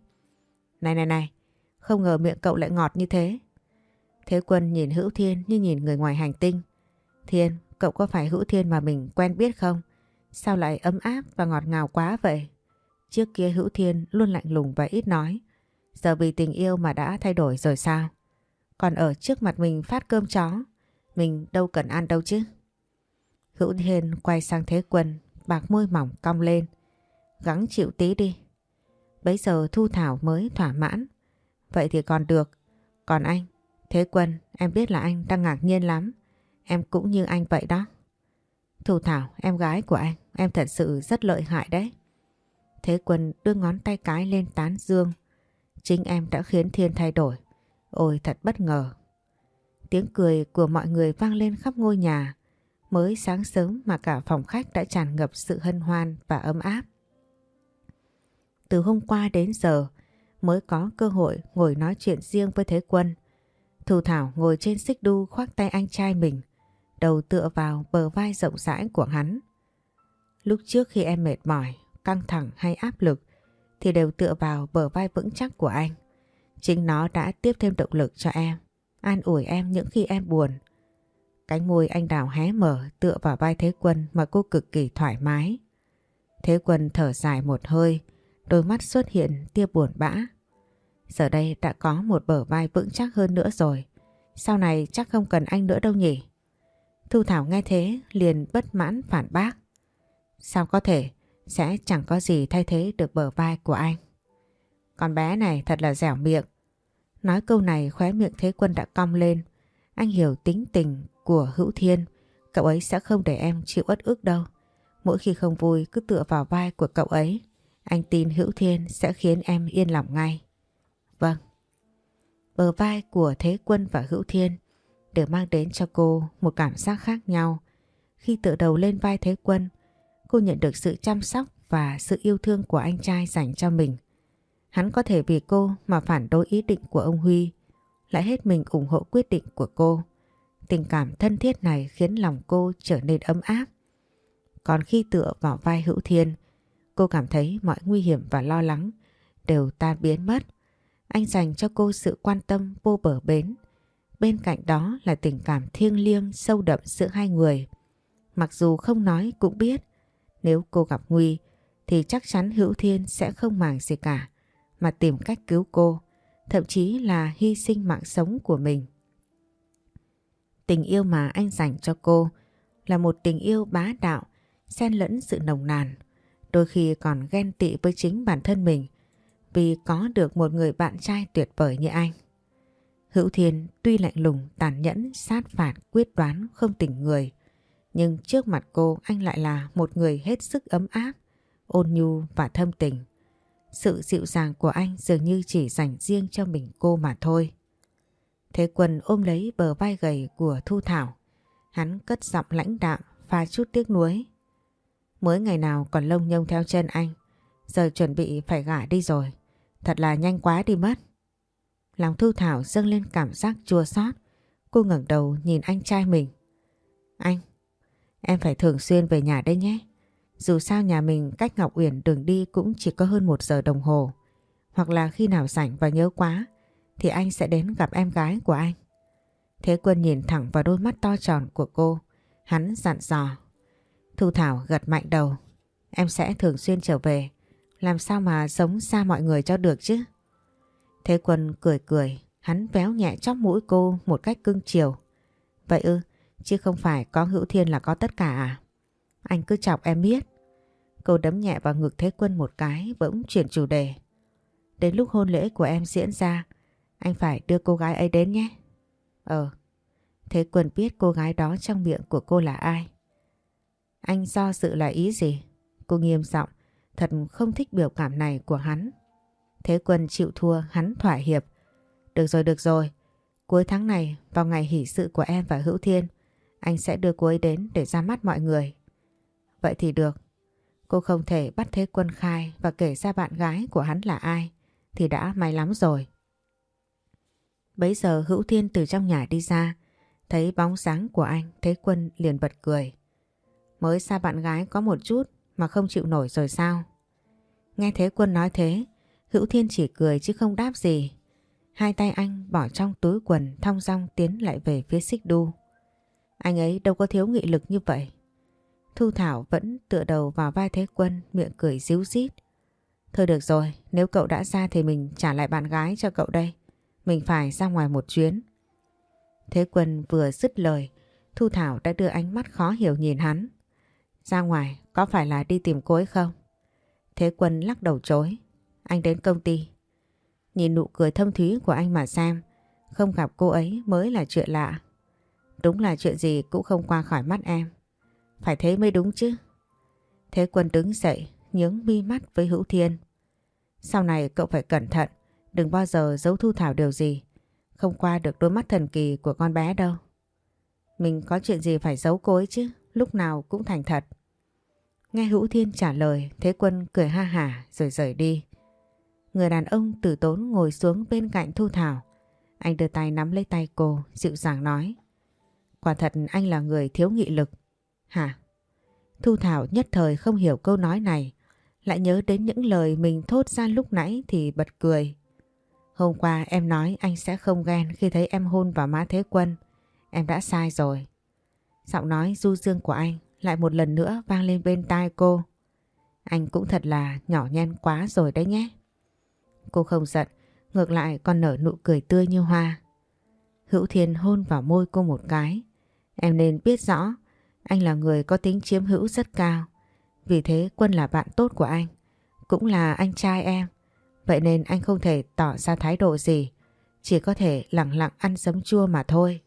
Này, không ngờ miệng cậu lại ngọt như thế. Thế Quân nhìn Hữu Thiên như nhìn người ngoài hành tinh. Thiên, cậu có phải Hữu Thiên mà mình quen biết không? Sao lại ấm áp và ngọt ngào quá vậy? Trước kia Hữu Thiên luôn lạnh lùng và ít nói. Giờ vì tình yêu mà đã thay đổi rồi sao? Còn ở trước mặt mình phát cơm chó, mình đâu cần ăn đâu chứ. Hữu Thiên quay sang Thế Quân, bạc môi mỏng cong lên. Gắng chịu tí đi. Bấy giờ Thu Thảo mới thỏa mãn. Vậy thì còn được. Còn anh, Thế Quân, em biết là anh đang ngạc nhiên lắm. Em cũng như anh vậy đó. Thu Thảo, em gái của anh, em thật sự rất lợi hại đấy. Thế Quân đưa ngón tay cái lên tán dương. Chính em đã khiến Thiên thay đổi. Ôi thật bất ngờ. Tiếng cười của mọi người vang lên khắp ngôi nhà. Mới sáng sớm mà cả phòng khách đã tràn ngập sự hân hoan và ấm áp. Từ hôm qua đến giờ mới có cơ hội ngồi nói chuyện riêng với Thế Quân. Thu Thảo ngồi trên xích đu khoác tay anh trai mình, đầu tựa vào bờ vai rộng rãi của hắn. Lúc trước khi em mệt mỏi, căng thẳng hay áp lực thì đều tựa vào bờ vai vững chắc của anh. Chính nó đã tiếp thêm động lực cho em, an ủi em những khi em buồn. Cánh môi anh đào hé mở tựa vào vai Thế Quân mà cô cực kỳ thoải mái. Thế Quân thở dài một hơi, đôi mắt xuất hiện tia buồn bã. Giờ đây đã có một bờ vai vững chắc hơn nữa rồi. Sau này chắc không cần anh nữa đâu nhỉ? Thu Thảo nghe thế liền bất mãn phản bác. Sao có thể? Sẽ chẳng có gì thay thế được bờ vai của anh. Con bé này thật là dẻo miệng. Nói câu này khóe miệng Thế Quân đã cong lên. Anh hiểu tính tình của Hữu Thiên. Cậu ấy sẽ không để em chịu uất ức đâu. Mỗi khi không vui cứ tựa vào vai của cậu ấy. Anh tin Hữu Thiên sẽ khiến em yên lòng ngay. Vâng. Bờ vai của Thế Quân và Hữu Thiên đều mang đến cho cô một cảm giác khác nhau. Khi tựa đầu lên vai Thế Quân, cô nhận được sự chăm sóc và sự yêu thương của anh trai dành cho mình. Hắn có thể vì cô mà phản đối ý định của ông Huy, lại hết mình ủng hộ quyết định của cô. Tình cảm thân thiết này khiến lòng cô trở nên ấm áp. Còn khi tựa vào vai Hữu Thiên, cô cảm thấy mọi nguy hiểm và lo lắng đều tan biến mất. Anh dành cho cô sự quan tâm vô bờ bến. Bên cạnh đó là tình cảm thiêng liêng sâu đậm giữa hai người. Mặc dù không nói cũng biết, nếu cô gặp nguy thì chắc chắn Hữu Thiên sẽ không màng gì cả, mà tìm cách cứu cô, thậm chí là hy sinh mạng sống của mình. Tình yêu mà anh dành cho cô là một tình yêu bá đạo, xen lẫn sự nồng nàn, đôi khi còn ghen tị với chính bản thân mình vì có được một người bạn trai tuyệt vời như anh. Hữu Thiên tuy lạnh lùng, tàn nhẫn, sát phạt, quyết đoán, không tỉnh người, nhưng trước mặt cô anh lại là một người hết sức ấm áp, ôn nhu và thâm tình. Sự dịu dàng của anh dường như chỉ dành riêng cho mình cô mà thôi. Thế Quân ôm lấy bờ vai gầy của Thu Thảo. Hắn cất giọng lãnh đạm, pha chút tiếc nuối. Mới ngày nào còn lông nhông theo chân anh, giờ chuẩn bị phải gả đi rồi. Thật là nhanh quá đi mất. Lòng Thu Thảo dâng lên cảm giác chua xót. Cô ngẩng đầu nhìn anh trai mình. Anh, em phải thường xuyên về nhà đây nhé. Dù sao nhà mình cách Ngọc Uyển đường đi cũng chỉ có hơn 1 giờ đồng hồ. Hoặc là khi nào rảnh và nhớ quá thì anh sẽ đến gặp em gái của anh. Thế Quân nhìn thẳng vào đôi mắt to tròn của cô. Hắn dặn dò. Thu Thảo gật mạnh đầu. Em sẽ thường xuyên trở về. Làm sao mà sống xa mọi người cho được chứ? Thế Quân cười cười. Hắn véo nhẹ chóp mũi cô một cách cưng chiều. Vậy ư, chứ không phải có Hữu Thiên là có tất cả à? Anh cứ chọc em biết. Cô đấm nhẹ vào ngực Thế Quân một cái, bỗng chuyển chủ đề. Đến lúc hôn lễ của em diễn ra, anh phải đưa cô gái ấy đến nhé. Thế Quân biết cô gái đó trong miệng của cô là ai. Anh do dự là ý gì? Cô nghiêm giọng, thật không thích biểu cảm này của hắn. Thế Quân chịu thua, hắn thỏa hiệp. Được rồi. Cuối tháng này, vào ngày hỷ sự của em và Hữu Thiên, anh sẽ đưa cô ấy đến để ra mắt mọi người. Vậy thì được. Cô không thể bắt Thế Quân khai và kể ra bạn gái của hắn là ai thì đã may lắm rồi. Bấy giờ Hữu Thiên từ trong nhà đi ra, thấy bóng dáng của anh, Thế Quân liền bật cười. Mới xa bạn gái có một chút mà không chịu nổi rồi sao? Nghe Thế Quân nói thế, Hữu Thiên chỉ cười chứ không đáp gì. Hai tay anh bỏ trong túi quần thong dong tiến lại về phía xích đu. Anh ấy đâu có thiếu nghị lực như vậy. Thu Thảo vẫn tựa đầu vào vai Thế Quân, miệng cười ríu rít. Thôi được rồi, nếu cậu đã ra thì mình trả lại bạn gái cho cậu đây. Mình phải ra ngoài một chuyến. Thế Quân vừa dứt lời, Thu Thảo đã đưa ánh mắt khó hiểu nhìn hắn. Ra ngoài có phải là đi tìm cô ấy không? Thế Quân lắc đầu chối. Anh đến công ty. Nhìn nụ cười thâm thúy của anh mà xem, không gặp cô ấy mới là chuyện lạ. Đúng là chuyện gì cũng không qua khỏi mắt em. Phải thế mới đúng chứ. Thế Quân đứng dậy, nhướng mi mắt với Hữu Thiên. Sau này cậu phải cẩn thận, đừng bao giờ giấu Thu Thảo điều gì. Không qua được đôi mắt thần kỳ của con bé đâu. Mình có chuyện gì phải giấu cô ấy chứ, lúc nào cũng thành thật. Nghe Hữu Thiên trả lời, Thế Quân cười ha hả rồi rời đi. Người đàn ông tử tốn ngồi xuống bên cạnh Thu Thảo. Anh đưa tay nắm lấy tay cô, dịu dàng nói. Quả thật anh là người thiếu nghị lực. Hả? Thu Thảo nhất thời không hiểu câu nói này, lại nhớ đến những lời mình thốt ra lúc nãy thì bật cười. Hôm qua em nói anh sẽ không ghen khi thấy em hôn vào má Thế Quân. Em đã sai rồi. Giọng nói du dương của anh lại một lần nữa vang lên bên tai cô. Anh cũng thật là nhỏ nhen quá rồi đấy nhé. Cô không giận, ngược lại còn nở nụ cười tươi như hoa. Hữu Thiên hôn vào môi cô một cái. Em nên biết rõ, anh là người có tính chiếm hữu rất cao. Vì thế Quân là bạn tốt của anh, cũng là anh trai em. Vậy nên anh không thể tỏ ra thái độ gì, chỉ có thể lặng lặng ăn giấm chua mà thôi.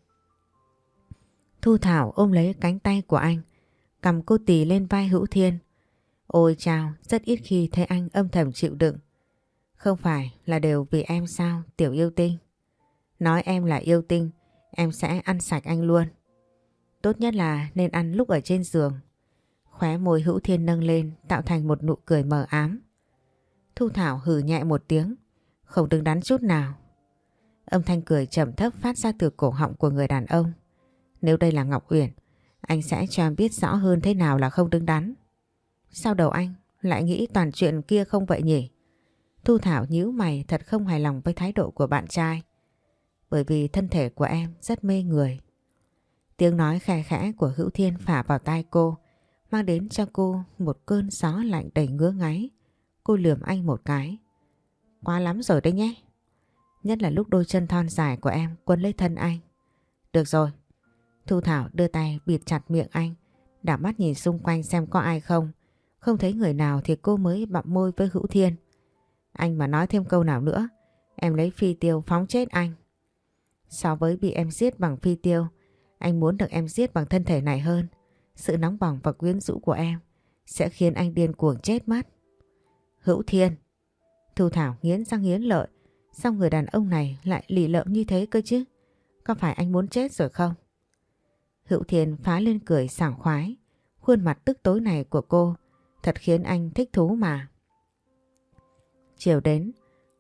Thu Thảo ôm lấy cánh tay của anh, cầm cô tì lên vai Hữu Thiên. Ôi chao, rất ít khi thấy anh âm thầm chịu đựng. Không phải là đều vì em sao, tiểu yêu tinh? Nói em là yêu tinh, em sẽ ăn sạch anh luôn. Tốt nhất là nên ăn lúc ở trên giường. Khóe môi Hữu Thiên nâng lên tạo thành một nụ cười mờ ám. Thu Thảo hừ nhẹ một tiếng, không đứng đắn chút nào. Âm thanh cười trầm thấp phát ra từ cổ họng của người đàn ông. Nếu đây là Ngọc Uyển, anh sẽ cho em biết rõ hơn thế nào là không đứng đắn. Sao đầu anh lại nghĩ toàn chuyện kia không vậy nhỉ? Thu Thảo nhíu mày, thật không hài lòng với thái độ của bạn trai. Bởi vì thân thể của em rất mê người. Tiếng nói khe khẽ của Hữu Thiên phả vào tai cô, mang đến cho cô một cơn gió lạnh đầy ngứa ngáy. Cô lườm anh một cái. Quá lắm rồi đấy nhé. Nhất là lúc đôi chân thon dài của em quấn lấy thân anh. Được rồi. Thu Thảo đưa tay bịt chặt miệng anh, đảo mắt nhìn xung quanh xem có ai không. Không thấy người nào thì cô mới bặm môi với Hữu Thiên. Anh mà nói thêm câu nào nữa, em lấy phi tiêu phóng chết anh. So với bị em giết bằng phi tiêu, anh muốn được em giết bằng thân thể này hơn. Sự nóng bỏng và quyến rũ của em sẽ khiến anh điên cuồng chết mất. Hữu Thiên. Thu Thảo nghiến răng nghiến lợi. Sao người đàn ông này lại lì lợm như thế cơ chứ? Có phải anh muốn chết rồi không? Hữu Thiên phá lên cười sảng khoái. Khuôn mặt tức tối này của cô thật khiến anh thích thú mà. Chiều đến,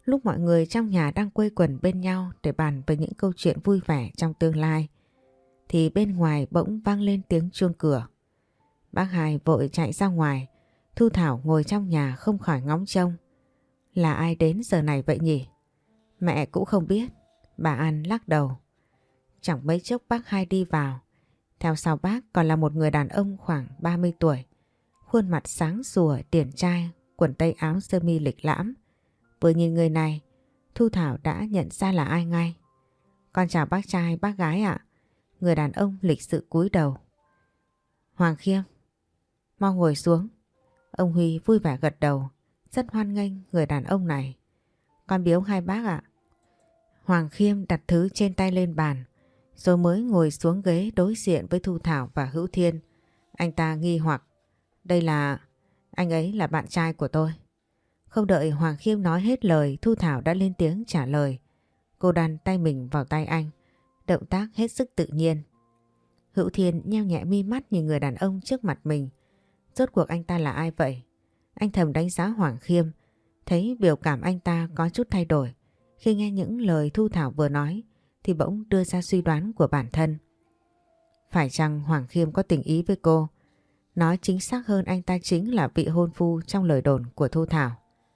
Lúc mọi người trong nhà đang quây quần bên nhau để bàn về những câu chuyện vui vẻ trong tương lai, thì bên ngoài bỗng vang lên tiếng chuông cửa. Bác Hai vội chạy ra ngoài, Thu Thảo ngồi trong nhà không khỏi ngóng trông. Là ai đến giờ này vậy nhỉ? Mẹ cũng không biết, bà An lắc đầu. Chẳng mấy chốc bác Hai đi vào. Theo sau bác còn là một người đàn ông khoảng 30 tuổi. Khuôn mặt sáng sủa, điển trai, quần tây áo sơ mi lịch lãm. Vừa nhìn người này, Thu Thảo đã nhận ra là ai ngay. Con chào bác trai, bác gái ạ. Người đàn ông lịch sự cúi đầu. Hoàng Khiêm, mau ngồi xuống. Ông Huy vui vẻ gật đầu, rất hoan nghênh người đàn ông này. Con biếu hai bác ạ. Hoàng Khiêm đặt thứ trên tay lên bàn, rồi mới ngồi xuống ghế đối diện với Thu Thảo và Hữu Thiên. Anh ta nghi hoặc, đây là... anh ấy là bạn trai của tôi. Không đợi Hoàng Khiêm nói hết lời, Thu Thảo đã lên tiếng trả lời. Cô đặt tay mình vào tay anh, động tác hết sức tự nhiên. Hữu Thiên nheo nhẹ mi mắt nhìn người đàn ông trước mặt mình. Rốt cuộc anh ta là ai vậy? Anh thầm đánh giá Hoàng Khiêm, thấy biểu cảm anh ta có chút thay đổi. Khi nghe những lời Thu Thảo vừa nói thì bỗng đưa ra suy đoán của bản thân. Phải chăng Hoàng Khiêm có tình ý với cô? Nói chính xác hơn, anh ta chính là vị hôn phu trong lời đồn của Thu Thảo.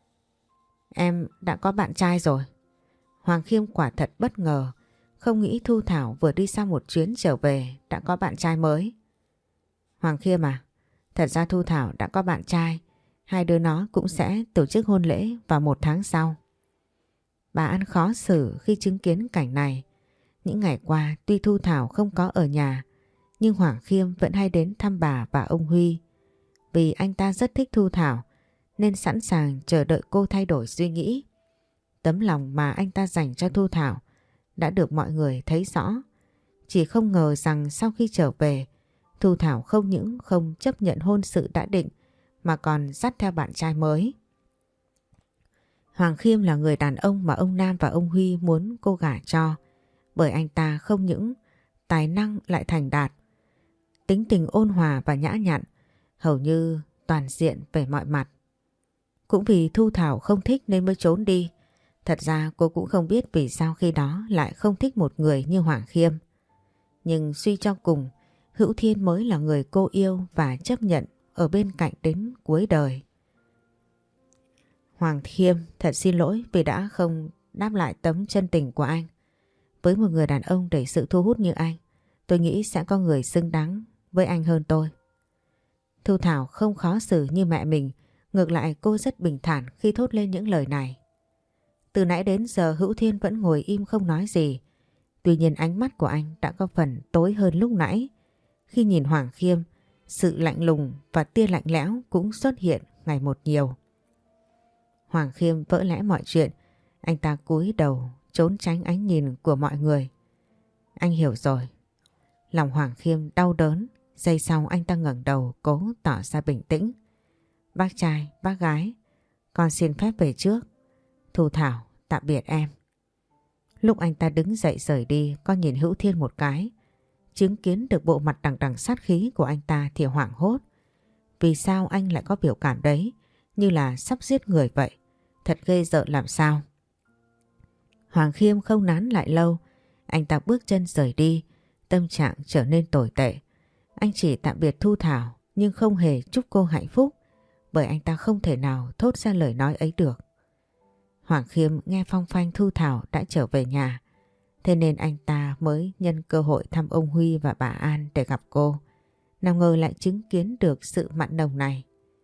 Em đã có bạn trai rồi. Hoàng Khiêm quả thật bất ngờ, không nghĩ Thu Thảo vừa đi sang một chuyến trở về đã có bạn trai mới. Hoàng Khiêm à, thật ra Thu Thảo đã có bạn trai, hai đứa nó cũng sẽ tổ chức hôn lễ vào 1 tháng sau. Bà An khó xử khi chứng kiến cảnh này. Những ngày qua tuy Thu Thảo không có ở nhà, nhưng Hoàng Khiêm vẫn hay đến thăm bà và ông Huy. Vì anh ta rất thích Thu Thảo nên sẵn sàng chờ đợi cô thay đổi suy nghĩ. Tấm lòng mà anh ta dành cho Thu Thảo đã được mọi người thấy rõ. Chỉ không ngờ rằng sau khi trở về, Thu Thảo không những không chấp nhận hôn sự đã định mà còn dắt theo bạn trai mới. Hoàng Khiêm là người đàn ông mà ông Nam và ông Huy muốn cô gả cho, bởi anh ta không những tài năng lại thành đạt, tính tình ôn hòa và nhã nhặn, hầu như toàn diện về mọi mặt. Cũng vì Thu Thảo không thích nên mới trốn đi. Thật ra cô cũng không biết vì sao khi đó lại không thích một người như Hoàng Khiêm. Nhưng suy cho cùng, Hữu Thiên mới là người cô yêu và chấp nhận ở bên cạnh đến cuối đời. Hoàng Khiêm thật xin lỗi vì đã không đáp lại tấm chân tình của anh. Với một người đàn ông đầy sự thu hút như anh, tôi nghĩ sẽ có người xứng đáng với anh hơn tôi. Thu Thảo không khó xử như mẹ mình, ngược lại cô rất bình thản khi thốt lên những lời này. Từ nãy đến giờ Hữu Thiên vẫn ngồi im không nói gì. Tuy nhiên ánh mắt của anh đã có phần tối hơn lúc nãy. Khi nhìn Hoàng Khiêm, sự lạnh lùng và tia lạnh lẽo cũng xuất hiện ngày một nhiều. Hoàng Khiêm vỡ lẽ mọi chuyện, anh ta cúi đầu trốn tránh ánh nhìn của mọi người. Anh hiểu rồi. Lòng Hoàng Khiêm đau đớn, giây sau anh ta ngẩng đầu cố tỏ ra bình tĩnh. Bác trai, bác gái, con xin phép về trước. Thu Thảo, tạm biệt em. Lúc anh ta đứng dậy rời đi, con nhìn Hữu Thiên một cái. Chứng kiến được bộ mặt đằng đằng sát khí của anh ta thì hoảng hốt. Vì sao anh lại có biểu cảm đấy, như là sắp giết người vậy? Thật ghê rợn làm sao. Hoàng Khiêm không nán lại lâu, anh ta bước chân rời đi, tâm trạng trở nên tồi tệ. Anh chỉ tạm biệt Thu Thảo nhưng không hề chúc cô hạnh phúc, bởi anh ta không thể nào thốt ra lời nói ấy được. Hoàng Khiêm nghe phong phanh Thu Thảo đã trở về nhà, thế nên anh ta mới nhân cơ hội thăm ông Huy và bà An để gặp cô. Nào ngờ lại chứng kiến được sự mặn nồng này.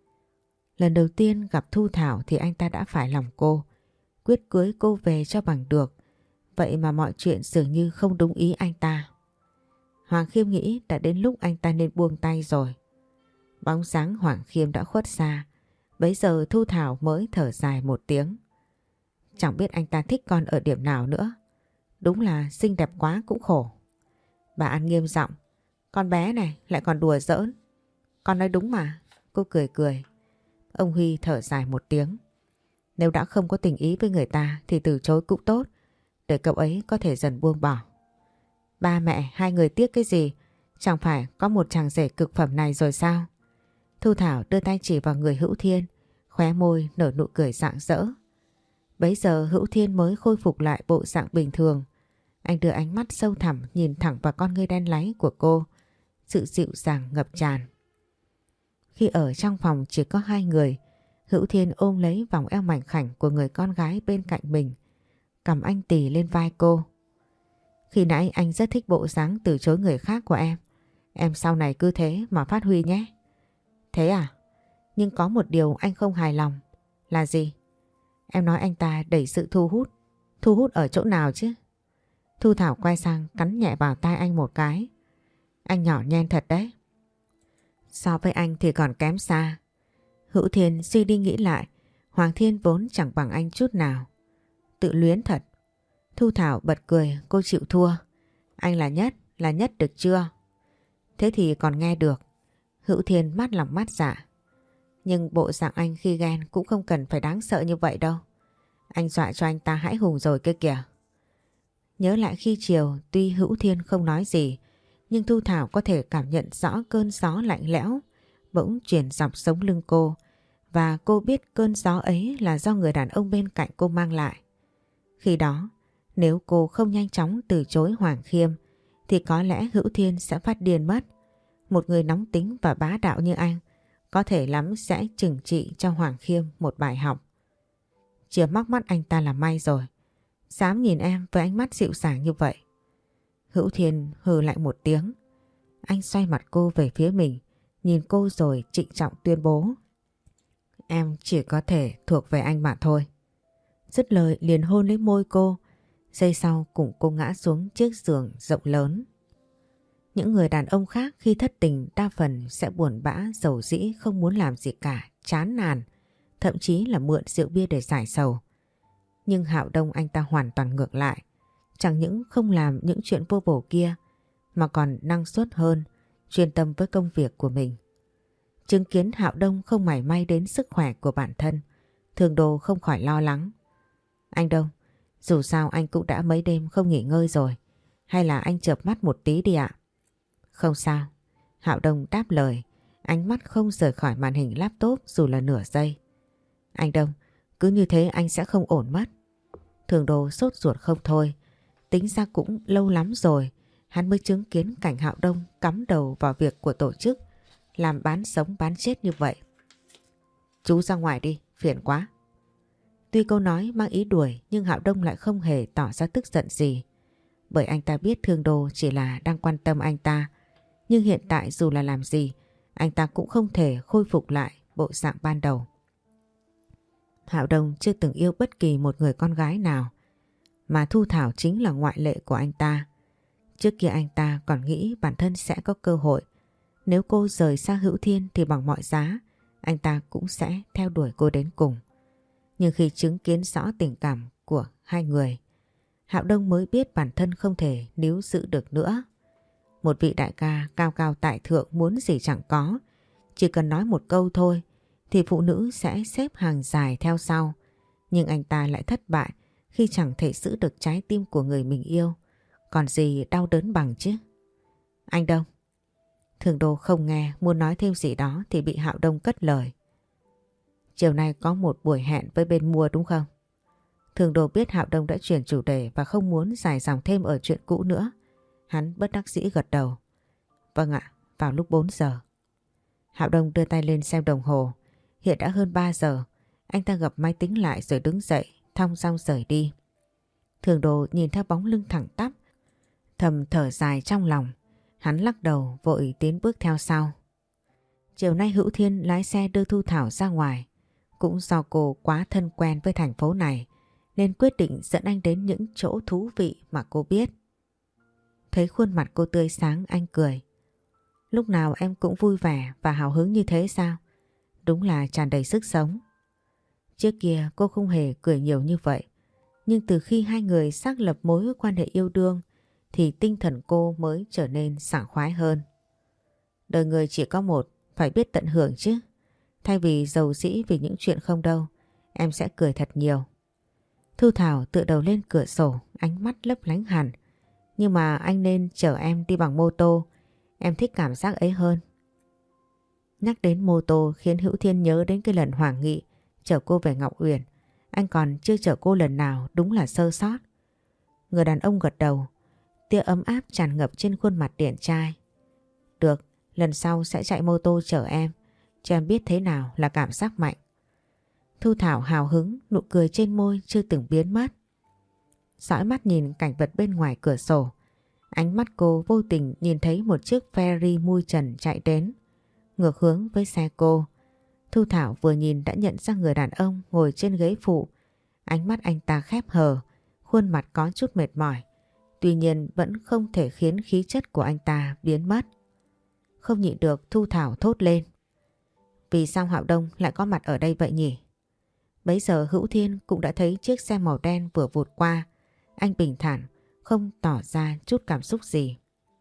Lần đầu tiên gặp Thu Thảo thì anh ta đã phải lòng cô, quyết cưới cô về cho bằng được. Vậy mà mọi chuyện dường như không đúng ý anh ta. Hoàng Khiêm nghĩ đã đến lúc anh ta nên buông tay rồi. Bóng dáng Hoàng Khiêm đã khuất xa. Bấy giờ Thu Thảo mới thở dài một tiếng. Chẳng biết anh ta thích con ở điểm nào nữa. Đúng là xinh đẹp quá cũng khổ. Bà An nghiêm giọng. Con bé này lại còn đùa giỡn. Con nói đúng mà. Cô cười cười. Ông Huy thở dài một tiếng. Nếu đã không có tình ý với người ta thì từ chối cũng tốt, để cậu ấy có thể dần buông bỏ. Ba mẹ hai người tiếc cái gì? Chẳng phải có một chàng rể cực phẩm này rồi sao? Thu Thảo đưa tay chỉ vào người Hữu Thiên, khóe môi nở nụ cười rạng rỡ. Bấy giờ Hữu Thiên mới khôi phục lại bộ dạng bình thường. Anh đưa ánh mắt sâu thẳm nhìn thẳng vào con ngươi đen láy của cô. Sự dịu dàng ngập tràn. Khi ở trong phòng chỉ có hai người, Hữu Thiên ôm lấy vòng eo mảnh khảnh của người con gái bên cạnh mình. Cầm anh tì lên vai cô. Khi nãy anh rất thích bộ dáng từ chối người khác của em. Em sau này cứ thế mà phát huy nhé. Thế à? Nhưng có một điều anh không hài lòng. Là gì? Em nói anh ta đẩy sự thu hút. Thu hút ở chỗ nào chứ? Thu Thảo quay sang cắn nhẹ vào tai anh một cái. Anh nhỏ nhen thật đấy. So với anh thì còn kém xa. Hữu Thiên suy đi nghĩ lại. Hoàng Thiên vốn chẳng bằng anh chút nào. Tự luyến thật. Thu Thảo bật cười, cô chịu thua. Anh là nhất được chưa? Thế thì còn nghe được. Hữu Thiên mát lòng mát dạ. Nhưng bộ dạng anh khi ghen cũng không cần phải đáng sợ như vậy đâu. Anh dọa cho anh ta hãi hùng rồi kia kìa. Nhớ lại khi chiều tuy Hữu Thiên không nói gì, nhưng Thu Thảo có thể cảm nhận rõ cơn gió lạnh lẽo bỗng truyền dọc sống lưng cô. Và cô biết cơn gió ấy là do người đàn ông bên cạnh cô mang lại. Khi đó, nếu cô không nhanh chóng từ chối Hoàng Khiêm thì có lẽ Hữu Thiên sẽ phát điên mất. Một người nóng tính và bá đạo như anh có thể lắm sẽ trừng trị cho Hoàng Khiêm một bài học. Chỉ móc mắt anh ta là may rồi. Dám nhìn em với ánh mắt dịu dàng như vậy. Hữu Thiên hừ lại một tiếng. Anh xoay mặt cô về phía mình, nhìn cô rồi trịnh trọng tuyên bố. Em chỉ có thể thuộc về anh mà thôi. Dứt lời liền hôn lấy môi cô. Giây sau cùng cô ngã xuống chiếc giường rộng lớn. Những người đàn ông khác khi thất tình đa phần sẽ buồn bã, dầu dĩ, không muốn làm gì cả, chán nản, thậm chí là mượn rượu bia để giải sầu. Nhưng Hạo Đông anh ta hoàn toàn ngược lại. Chẳng những không làm những chuyện vô bổ kia mà còn năng suất hơn, chuyên tâm với công việc của mình. Chứng kiến Hạo Đông không mảy may đến sức khỏe của bản thân, Thường Đồ không khỏi lo lắng. Anh Đông, dù sao anh cũng đã mấy đêm không nghỉ ngơi rồi. Hay là anh chợp mắt một tí đi ạ? Không sao. Hạo Đông đáp lời, ánh mắt không rời khỏi màn hình laptop dù là nửa giây. Anh Đông, cứ như thế anh sẽ không ổn mất. Thường Đồ sốt ruột không thôi. Tính ra cũng lâu lắm rồi hắn mới chứng kiến cảnh Hạo Đông cắm đầu vào việc của tổ chức, làm bán sống bán chết như vậy. Chú ra ngoài đi, phiền quá. Tuy câu nói mang ý đuổi nhưng Hạo Đông lại không hề tỏ ra tức giận gì. Bởi anh ta biết Thương Đô chỉ là đang quan tâm anh ta. Nhưng hiện tại dù là làm gì, anh ta cũng không thể khôi phục lại bộ dạng ban đầu. Hạo Đông chưa từng yêu bất kỳ một người con gái nào, mà Thu Thảo chính là ngoại lệ của anh ta. Trước kia anh ta còn nghĩ bản thân sẽ có cơ hội. Nếu cô rời xa Hữu Thiên thì bằng mọi giá anh ta cũng sẽ theo đuổi cô đến cùng. Nhưng khi chứng kiến rõ tình cảm của hai người, Hạo Đông mới biết bản thân không thể níu giữ được nữa. Một vị đại ca cao cao tại thượng muốn gì chẳng có. Chỉ cần nói một câu thôi thì phụ nữ sẽ xếp hàng dài theo sau. Nhưng anh ta lại thất bại khi chẳng thể giữ được trái tim của người mình yêu. Còn gì đau đớn bằng chứ? Anh Đông. Thường Đô không nghe, muốn nói thêm gì đó thì bị Hạo Đông cất lời. Chiều nay có một buổi hẹn với bên mua đúng không? Thường Đô biết Hạo Đông đã chuyển chủ đề và không muốn dài dòng thêm ở chuyện cũ nữa. Hắn bất đắc dĩ gật đầu. Vâng ạ, vào lúc 4 giờ. Hạo Đông đưa tay lên xem đồng hồ. Hiện đã hơn 3 giờ. Anh ta gập máy tính lại rồi đứng dậy, thong dong rời đi. Thường Đồ nhìn theo bóng lưng thẳng tắp, thầm thở dài trong lòng. Hắn lắc đầu vội tiến bước theo sau. Chiều nay Hữu Thiên lái xe đưa Thu Thảo ra ngoài. Cũng do cô quá thân quen với thành phố này nên quyết định dẫn anh đến những chỗ thú vị mà cô biết. Thấy khuôn mặt cô tươi sáng anh cười. Lúc nào em cũng vui vẻ và hào hứng như thế sao? Đúng là tràn đầy sức sống. Trước kia cô không hề cười nhiều như vậy. Nhưng từ khi hai người xác lập mối quan hệ yêu đương thì tinh thần cô mới trở nên sảng khoái hơn. Đời người chỉ có một, phải biết tận hưởng chứ. Thay vì giàu dĩ vì những chuyện không đâu, em sẽ cười thật nhiều. Thu Thảo tựa đầu lên cửa sổ, ánh mắt lấp lánh hẳn. Nhưng mà anh nên chở em đi bằng mô tô, em thích cảm giác ấy hơn. Nhắc đến mô tô khiến Hữu Thiên nhớ đến cái lần Hoàng Nghị chở cô về Ngọc Uyển. Anh còn chưa chở cô lần nào, đúng là sơ sót. Người đàn ông gật đầu, tia ấm áp tràn ngập trên khuôn mặt điển trai. Được, lần sau sẽ chạy mô tô chở em, cho em biết thế nào là cảm giác mạnh. Thu Thảo hào hứng, nụ cười trên môi chưa từng biến mất. Dõi mắt nhìn cảnh vật bên ngoài cửa sổ, ánh mắt cô vô tình nhìn thấy một chiếc ferry mui trần chạy đến, ngược hướng với xe cô. Thu Thảo vừa nhìn đã nhận ra người đàn ông ngồi trên ghế phụ. Ánh mắt anh ta khép hờ, khuôn mặt có chút mệt mỏi. Tuy nhiên vẫn không thể khiến khí chất của anh ta biến mất. Không nhịn được, Thu Thảo thốt lên. Vì sao Hạo Đông lại có mặt ở đây vậy nhỉ? Bấy giờ Hữu Thiên cũng đã thấy chiếc xe màu đen vừa vụt qua. Anh bình thản, không tỏ ra chút cảm xúc gì.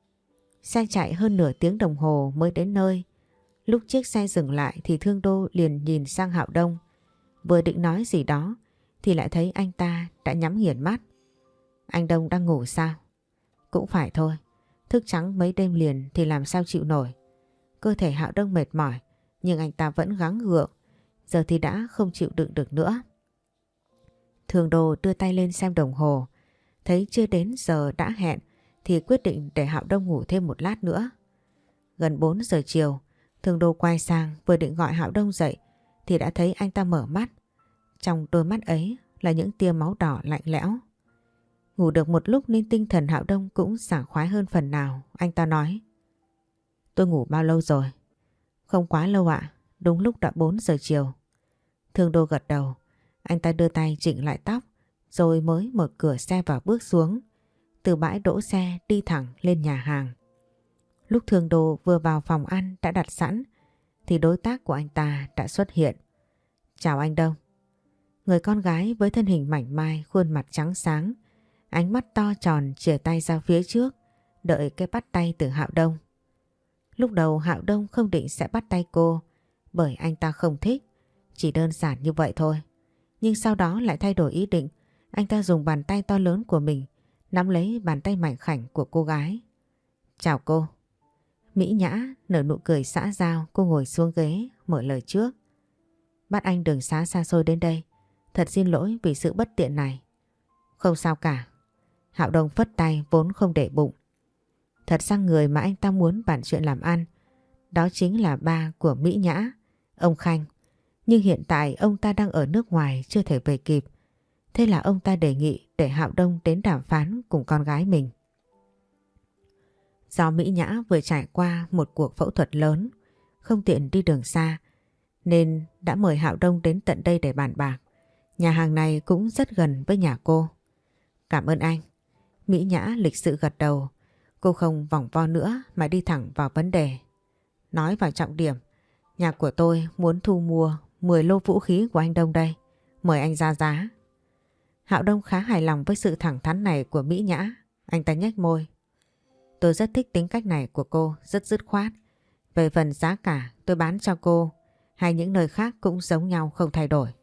Xe chạy hơn nửa tiếng đồng hồ mới đến nơi. Lúc chiếc xe dừng lại thì Thương Đô liền nhìn sang Hạo Đông. Vừa định nói gì đó thì lại thấy anh ta đã nhắm nghiền mắt. Anh Đông đang ngủ sao? Cũng phải thôi, thức trắng mấy đêm liền thì làm sao chịu nổi. Cơ thể Hạo Đông mệt mỏi nhưng anh ta vẫn gắng gượng. Giờ thì đã không chịu đựng được nữa. Thương Đô đưa tay lên xem đồng hồ, thấy chưa đến giờ đã hẹn thì quyết định để Hạo Đông ngủ thêm một lát nữa. Gần 4 giờ chiều, Thương Đô quay sang vừa định gọi Hạo Đông dậy thì đã thấy anh ta mở mắt. Trong đôi mắt ấy là những tia máu đỏ lạnh lẽo. Ngủ được một lúc nên tinh thần Hạo Đông cũng sảng khoái hơn phần nào. Anh ta nói: Tôi ngủ bao lâu rồi? Không quá lâu ạ, đúng lúc đã 4 giờ chiều. Thương Đô gật đầu. Anh ta đưa tay chỉnh lại tóc rồi mới mở cửa xe và bước xuống. Từ bãi đỗ xe đi thẳng lên nhà hàng. Lúc Thương Đô vừa vào phòng ăn đã đặt sẵn thì đối tác của anh ta đã xuất hiện. Chào anh Đông. Người con gái với thân hình mảnh mai, khuôn mặt trắng sáng, ánh mắt to tròn chìa tay ra phía trước, đợi cái bắt tay từ Hạo Đông. Lúc đầu Hạo Đông không định sẽ bắt tay cô, bởi anh ta không thích, chỉ đơn giản như vậy thôi. Nhưng sau đó lại thay đổi ý định, anh ta dùng bàn tay to lớn của mình nắm lấy bàn tay mảnh khảnh của cô gái. Chào cô. Mỹ Nhã nở nụ cười xã giao, cô ngồi xuống ghế mở lời trước. Bắt anh đường xá xa xôi đến đây, thật xin lỗi vì sự bất tiện này. Không sao cả. Hạo Đông phất tay vốn không để bụng. Thật ra người mà anh ta muốn bàn chuyện làm ăn đó chính là ba của Mỹ Nhã, ông Khanh. Nhưng hiện tại ông ta đang ở nước ngoài chưa thể về kịp. Thế là ông ta đề nghị để Hạo Đông đến đàm phán cùng con gái mình. Do Mỹ Nhã vừa trải qua một cuộc phẫu thuật lớn, không tiện đi đường xa, nên đã mời Hạo Đông đến tận đây để bàn bạc. Nhà hàng này cũng rất gần với nhà cô. Cảm ơn anh. Mỹ Nhã lịch sự gật đầu. Cô không vòng vo nữa mà đi thẳng vào vấn đề. Nói vào trọng điểm, nhà của tôi muốn thu mua 10 lô vũ khí của anh Đông đây. Mời anh ra giá. Hạo Đông khá hài lòng với sự thẳng thắn này của Mỹ Nhã. Anh ta nhếch môi. Tôi rất thích tính cách này của cô, rất dứt khoát. Về phần giá cả tôi bán cho cô hay những nơi khác cũng giống nhau không thay đổi.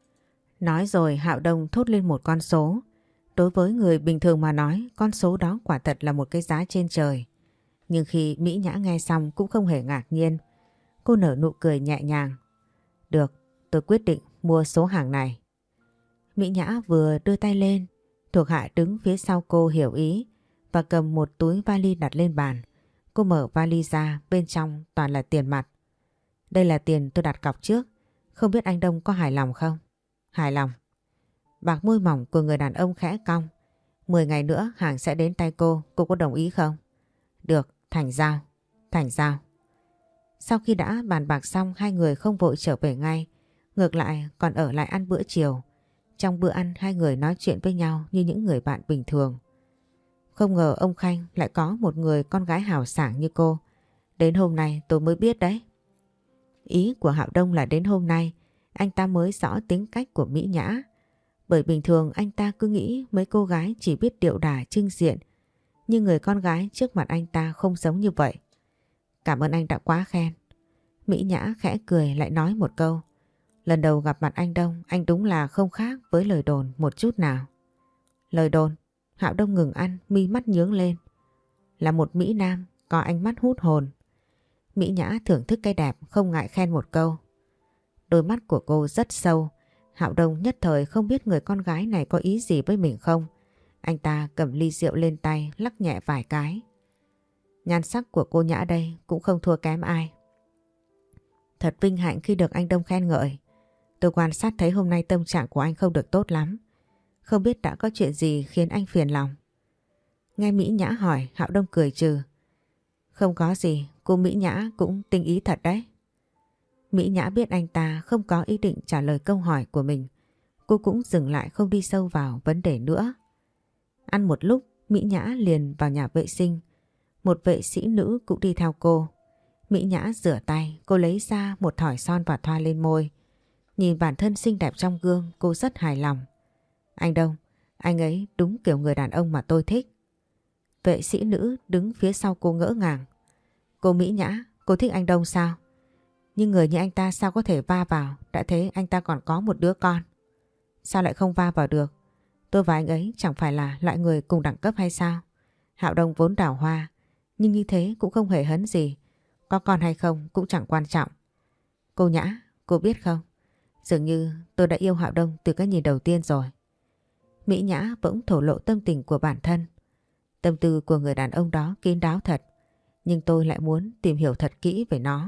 Nói rồi Hạo Đông thốt lên một con số. Đối với người bình thường mà nói, con số đó quả thật là một cái giá trên trời. Nhưng khi Mỹ Nhã nghe xong cũng không hề ngạc nhiên. Cô nở nụ cười nhẹ nhàng. Được, tôi quyết định mua số hàng này. Mỹ Nhã vừa đưa tay lên, thuộc hạ đứng phía sau cô hiểu ý và cầm một túi vali đặt lên bàn. Cô mở vali ra, bên trong toàn là tiền mặt. Đây là tiền tôi đặt cọc trước, không biết anh Đông có hài lòng không? Hài lòng. Bạc môi mỏng của người đàn ông khẽ cong. 10 ngày nữa hàng sẽ đến tay cô có đồng ý không? Được, thành giao. Thành giao. Sau khi đã bàn bạc xong, hai người không vội trở về ngay. Ngược lại còn ở lại ăn bữa chiều. Trong bữa ăn hai người nói chuyện với nhau như những người bạn bình thường. Không ngờ ông Khanh lại có một người con gái hào sảng như cô. Đến hôm nay tôi mới biết đấy. Ý của Hạo Đông là đến hôm nay anh ta mới rõ tính cách của Mỹ Nhã. Bởi bình thường anh ta cứ nghĩ mấy cô gái chỉ biết điệu đà chưng diện. Nhưng người con gái trước mặt anh ta không giống như vậy. Cảm ơn anh đã quá khen. Mỹ Nhã khẽ cười lại nói một câu. Lần đầu gặp mặt anh Đông, anh đúng là không khác với lời đồn một chút nào. Lời đồn? Hạo Đông ngừng ăn, mi mắt nhướng lên. Là một Mỹ Nam, có ánh mắt hút hồn. Mỹ Nhã thưởng thức cái đẹp, không ngại khen một câu. Đôi mắt của cô rất sâu, Hạo Đông nhất thời không biết người con gái này có ý gì với mình không. Anh ta cầm ly rượu lên tay lắc nhẹ vài cái. Nhan sắc của cô Nhã đây cũng không thua kém ai. Thật vinh hạnh khi được anh Đông khen ngợi. Tôi quan sát thấy hôm nay tâm trạng của anh không được tốt lắm. Không biết đã có chuyện gì khiến anh phiền lòng. Nghe Mỹ Nhã hỏi, Hạo Đông cười trừ. Không có gì, cô Mỹ Nhã cũng tinh ý thật đấy. Mỹ Nhã biết anh ta không có ý định trả lời câu hỏi của mình. Cô cũng dừng lại không đi sâu vào vấn đề nữa. Ăn một lúc, Mỹ Nhã liền vào nhà vệ sinh. Một vệ sĩ nữ cũng đi theo cô. Mỹ Nhã rửa tay, cô lấy ra một thỏi son và thoa lên môi. Nhìn bản thân xinh đẹp trong gương, cô rất hài lòng. Anh Đông, anh ấy đúng kiểu người đàn ông mà tôi thích. Vệ sĩ nữ đứng phía sau cô ngỡ ngàng. Cô Mỹ Nhã, cô thích anh Đông sao? Nhưng người như anh ta sao có thể va vào, đã thế anh ta còn có một đứa con. Sao lại không va vào được? Tôi và anh ấy chẳng phải là loại người cùng đẳng cấp hay sao? Hạo Đông vốn đào hoa, nhưng như thế cũng không hề hấn gì. Có con hay không cũng chẳng quan trọng. Cô Nhã, cô biết không? Dường như tôi đã yêu Hạo Đông từ cái nhìn đầu tiên rồi. Mỹ Nhã bỗng thổ lộ tâm tình của bản thân. Tâm tư của người đàn ông đó kín đáo thật, nhưng tôi lại muốn tìm hiểu thật kỹ về nó.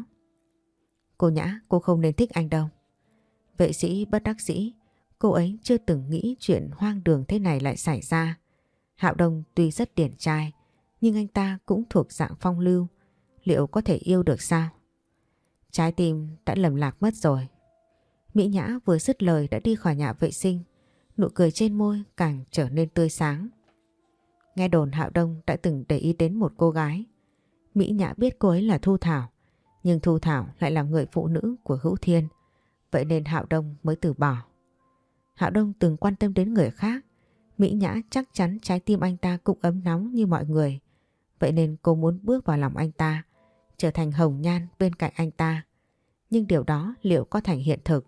Cô Nhã, cô không nên thích anh đâu. Vệ sĩ bất đắc dĩ, cô ấy chưa từng nghĩ chuyện hoang đường thế này lại xảy ra. Hạo Đông tuy rất điển trai, nhưng anh ta cũng thuộc dạng phong lưu. Liệu có thể yêu được sao? Trái tim đã lầm lạc mất rồi. Mỹ Nhã vừa dứt lời đã đi khỏi nhà vệ sinh. Nụ cười trên môi càng trở nên tươi sáng. Nghe đồn Hạo Đông đã từng để ý đến một cô gái. Mỹ Nhã biết cô ấy là Thu Thảo, nhưng Thu Thảo lại là người phụ nữ của Hữu Thiên. Vậy nên Hạo Đông mới từ bỏ. Hạo Đông từng quan tâm đến người khác. Mỹ Nhã chắc chắn trái tim anh ta cũng ấm nóng như mọi người. Vậy nên cô muốn bước vào lòng anh ta, trở thành hồng nhan bên cạnh anh ta. Nhưng điều đó liệu có thành hiện thực?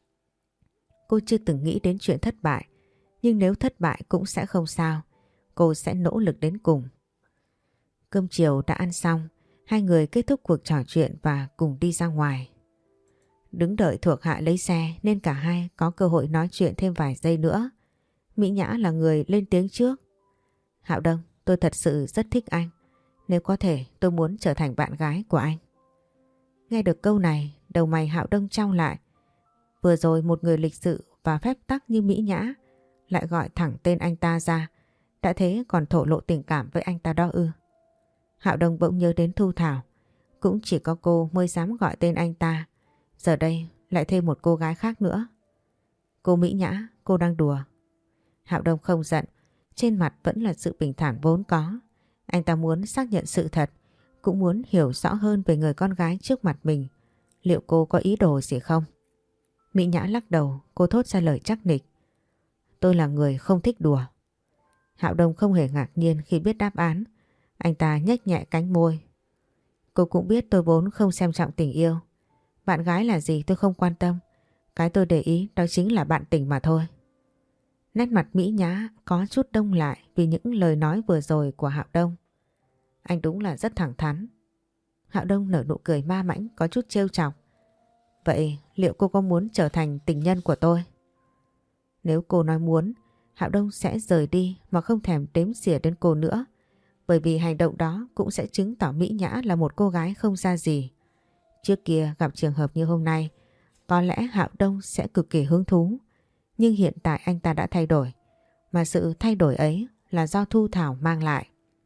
Cô chưa từng nghĩ đến chuyện thất bại. Nhưng nếu thất bại cũng sẽ không sao. Cô sẽ nỗ lực đến cùng. Cơm chiều đã ăn xong. Hai người kết thúc cuộc trò chuyện và cùng đi ra ngoài. Đứng đợi thuộc hạ lấy xe nên cả hai có cơ hội nói chuyện thêm vài giây nữa. Mỹ Nhã là người lên tiếng trước. Hạo Đông, tôi thật sự rất thích anh. Nếu có thể tôi muốn trở thành bạn gái của anh. Nghe được câu này, đầu mày Hạo Đông chau lại. Vừa rồi một người lịch sự và phép tắc như Mỹ Nhã lại gọi thẳng tên anh ta ra. Đã thế còn thổ lộ tình cảm với anh ta đó ư? Hạo Đông bỗng nhớ đến Thu Thảo. Cũng chỉ có cô mới dám gọi tên anh ta. Giờ đây lại thêm một cô gái khác nữa. Cô Mỹ Nhã, cô đang đùa. Hạo Đông không giận. Trên mặt vẫn là sự bình thản vốn có. Anh ta muốn xác nhận sự thật. Cũng muốn hiểu rõ hơn về người con gái trước mặt mình. Liệu cô có ý đồ gì không? Mỹ Nhã lắc đầu, cô thốt ra lời chắc nịch. Tôi là người không thích đùa. Hạo Đông không hề ngạc nhiên khi biết đáp án. Anh ta nhếch nhẹ cánh môi. Cô cũng biết tôi vốn không xem trọng tình yêu. Bạn gái là gì tôi không quan tâm. Cái tôi để ý đó chính là bạn tình mà thôi. Nét mặt Mỹ Nhã có chút đông lại vì những lời nói vừa rồi của Hạo Đông. Anh đúng là rất thẳng thắn. Hạo Đông nở nụ cười ma mãnh có chút trêu chọc. Vậy liệu cô có muốn trở thành tình nhân của tôi? Nếu cô nói muốn, Hạo Đông sẽ rời đi mà không thèm đếm xỉa đến cô nữa. Bởi vì hành động đó cũng sẽ chứng tỏ Mỹ Nhã là một cô gái không ra gì. Trước kia gặp trường hợp như hôm nay, có lẽ Hạo Đông sẽ cực kỳ hứng thú. Nhưng hiện tại anh ta đã thay đổi. Mà sự thay đổi ấy là do Thu Thảo mang lại.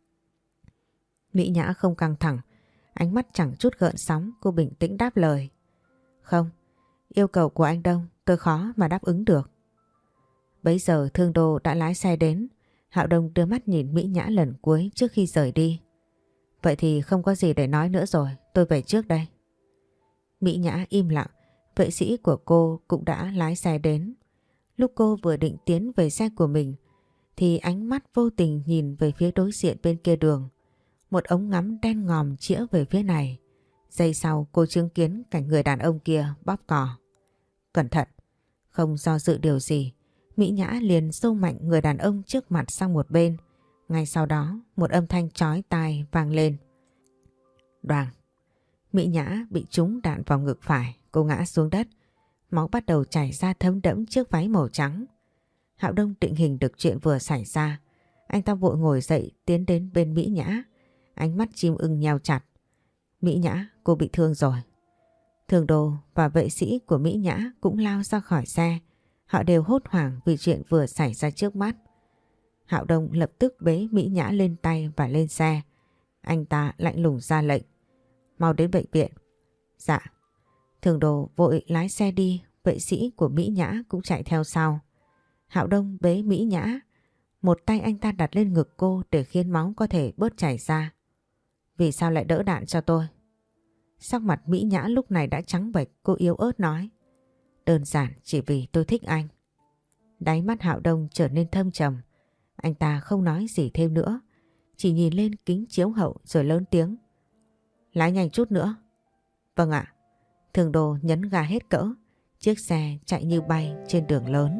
Mỹ Nhã không căng thẳng, ánh mắt chẳng chút gợn sóng, cô bình tĩnh đáp lời. Không, yêu cầu của anh Đông tôi khó mà đáp ứng được. Bấy giờ Thương Đô đã lái xe đến. Hạo Đông đưa mắt nhìn Mỹ Nhã lần cuối trước khi rời đi. Vậy thì không có gì để nói nữa rồi, tôi về trước đây. Mỹ Nhã im lặng, vệ sĩ của cô cũng đã lái xe đến. Lúc cô vừa định tiến về xe của mình thì ánh mắt vô tình nhìn về phía đối diện bên kia đường. Một ống ngắm đen ngòm chĩa về phía này. Giây sau cô chứng kiến cảnh người đàn ông kia bóp cò. Cẩn thận! Không do dự điều gì, Mỹ Nhã liền xô mạnh người đàn ông trước mặt sang một bên. Ngay sau đó một âm thanh chói tai vang lên. Đoàng! Mỹ Nhã bị trúng đạn vào ngực phải, cô ngã xuống đất. máu bắt đầu chảy ra thấm đẫm chiếc váy màu trắng. Hạo Đông định hình được chuyện vừa xảy ra. Anh ta vội ngồi dậy tiến đến bên Mỹ Nhã. Ánh mắt chim ưng nheo chặt. Mỹ Nhã, cô bị thương rồi. Thường Đồ và vệ sĩ của Mỹ Nhã cũng lao ra khỏi xe. Họ đều hốt hoảng vì chuyện vừa xảy ra trước mắt. Hạo Đông lập tức bế Mỹ Nhã lên tay và lên xe. Anh ta lạnh lùng ra lệnh. Mau đến bệnh viện. Dạ. Thường Đồ vội lái xe đi, vệ sĩ của Mỹ Nhã cũng chạy theo sau. Hạo Đông bế Mỹ Nhã, một tay anh ta đặt lên ngực cô để khiến máu có thể bớt chảy ra. Vì sao lại đỡ đạn cho tôi? Sắc mặt Mỹ Nhã lúc này đã trắng bệch, cô yếu ớt nói. Đơn giản chỉ vì tôi thích anh. Đáy mắt Hạo Đông trở nên thâm trầm. Anh ta không nói gì thêm nữa, chỉ nhìn lên kính chiếu hậu rồi lớn tiếng. Lái nhanh chút nữa. Vâng ạ. Thường Đồ nhấn ga hết cỡ, chiếc xe chạy như bay trên đường lớn.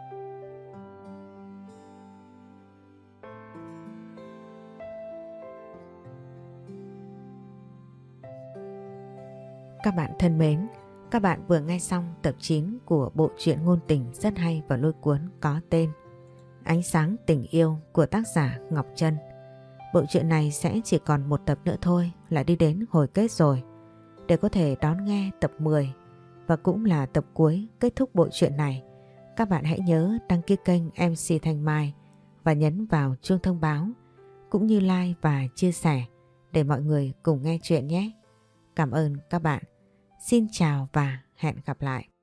Các bạn thân mến, các bạn vừa nghe xong tập 9 của bộ truyện ngôn tình rất hay và lôi cuốn có tên Ánh sáng tình yêu của tác giả Ngọc Trân. Bộ truyện này sẽ chỉ còn một tập nữa thôi là đi đến hồi kết rồi. Để có thể đón nghe tập 10 và cũng là tập cuối kết thúc bộ truyện này, các bạn hãy nhớ đăng ký kênh MC Thanh Mai và nhấn vào chuông thông báo cũng như like và chia sẻ để mọi người cùng nghe chuyện nhé. Cảm ơn các bạn. Xin chào và hẹn gặp lại.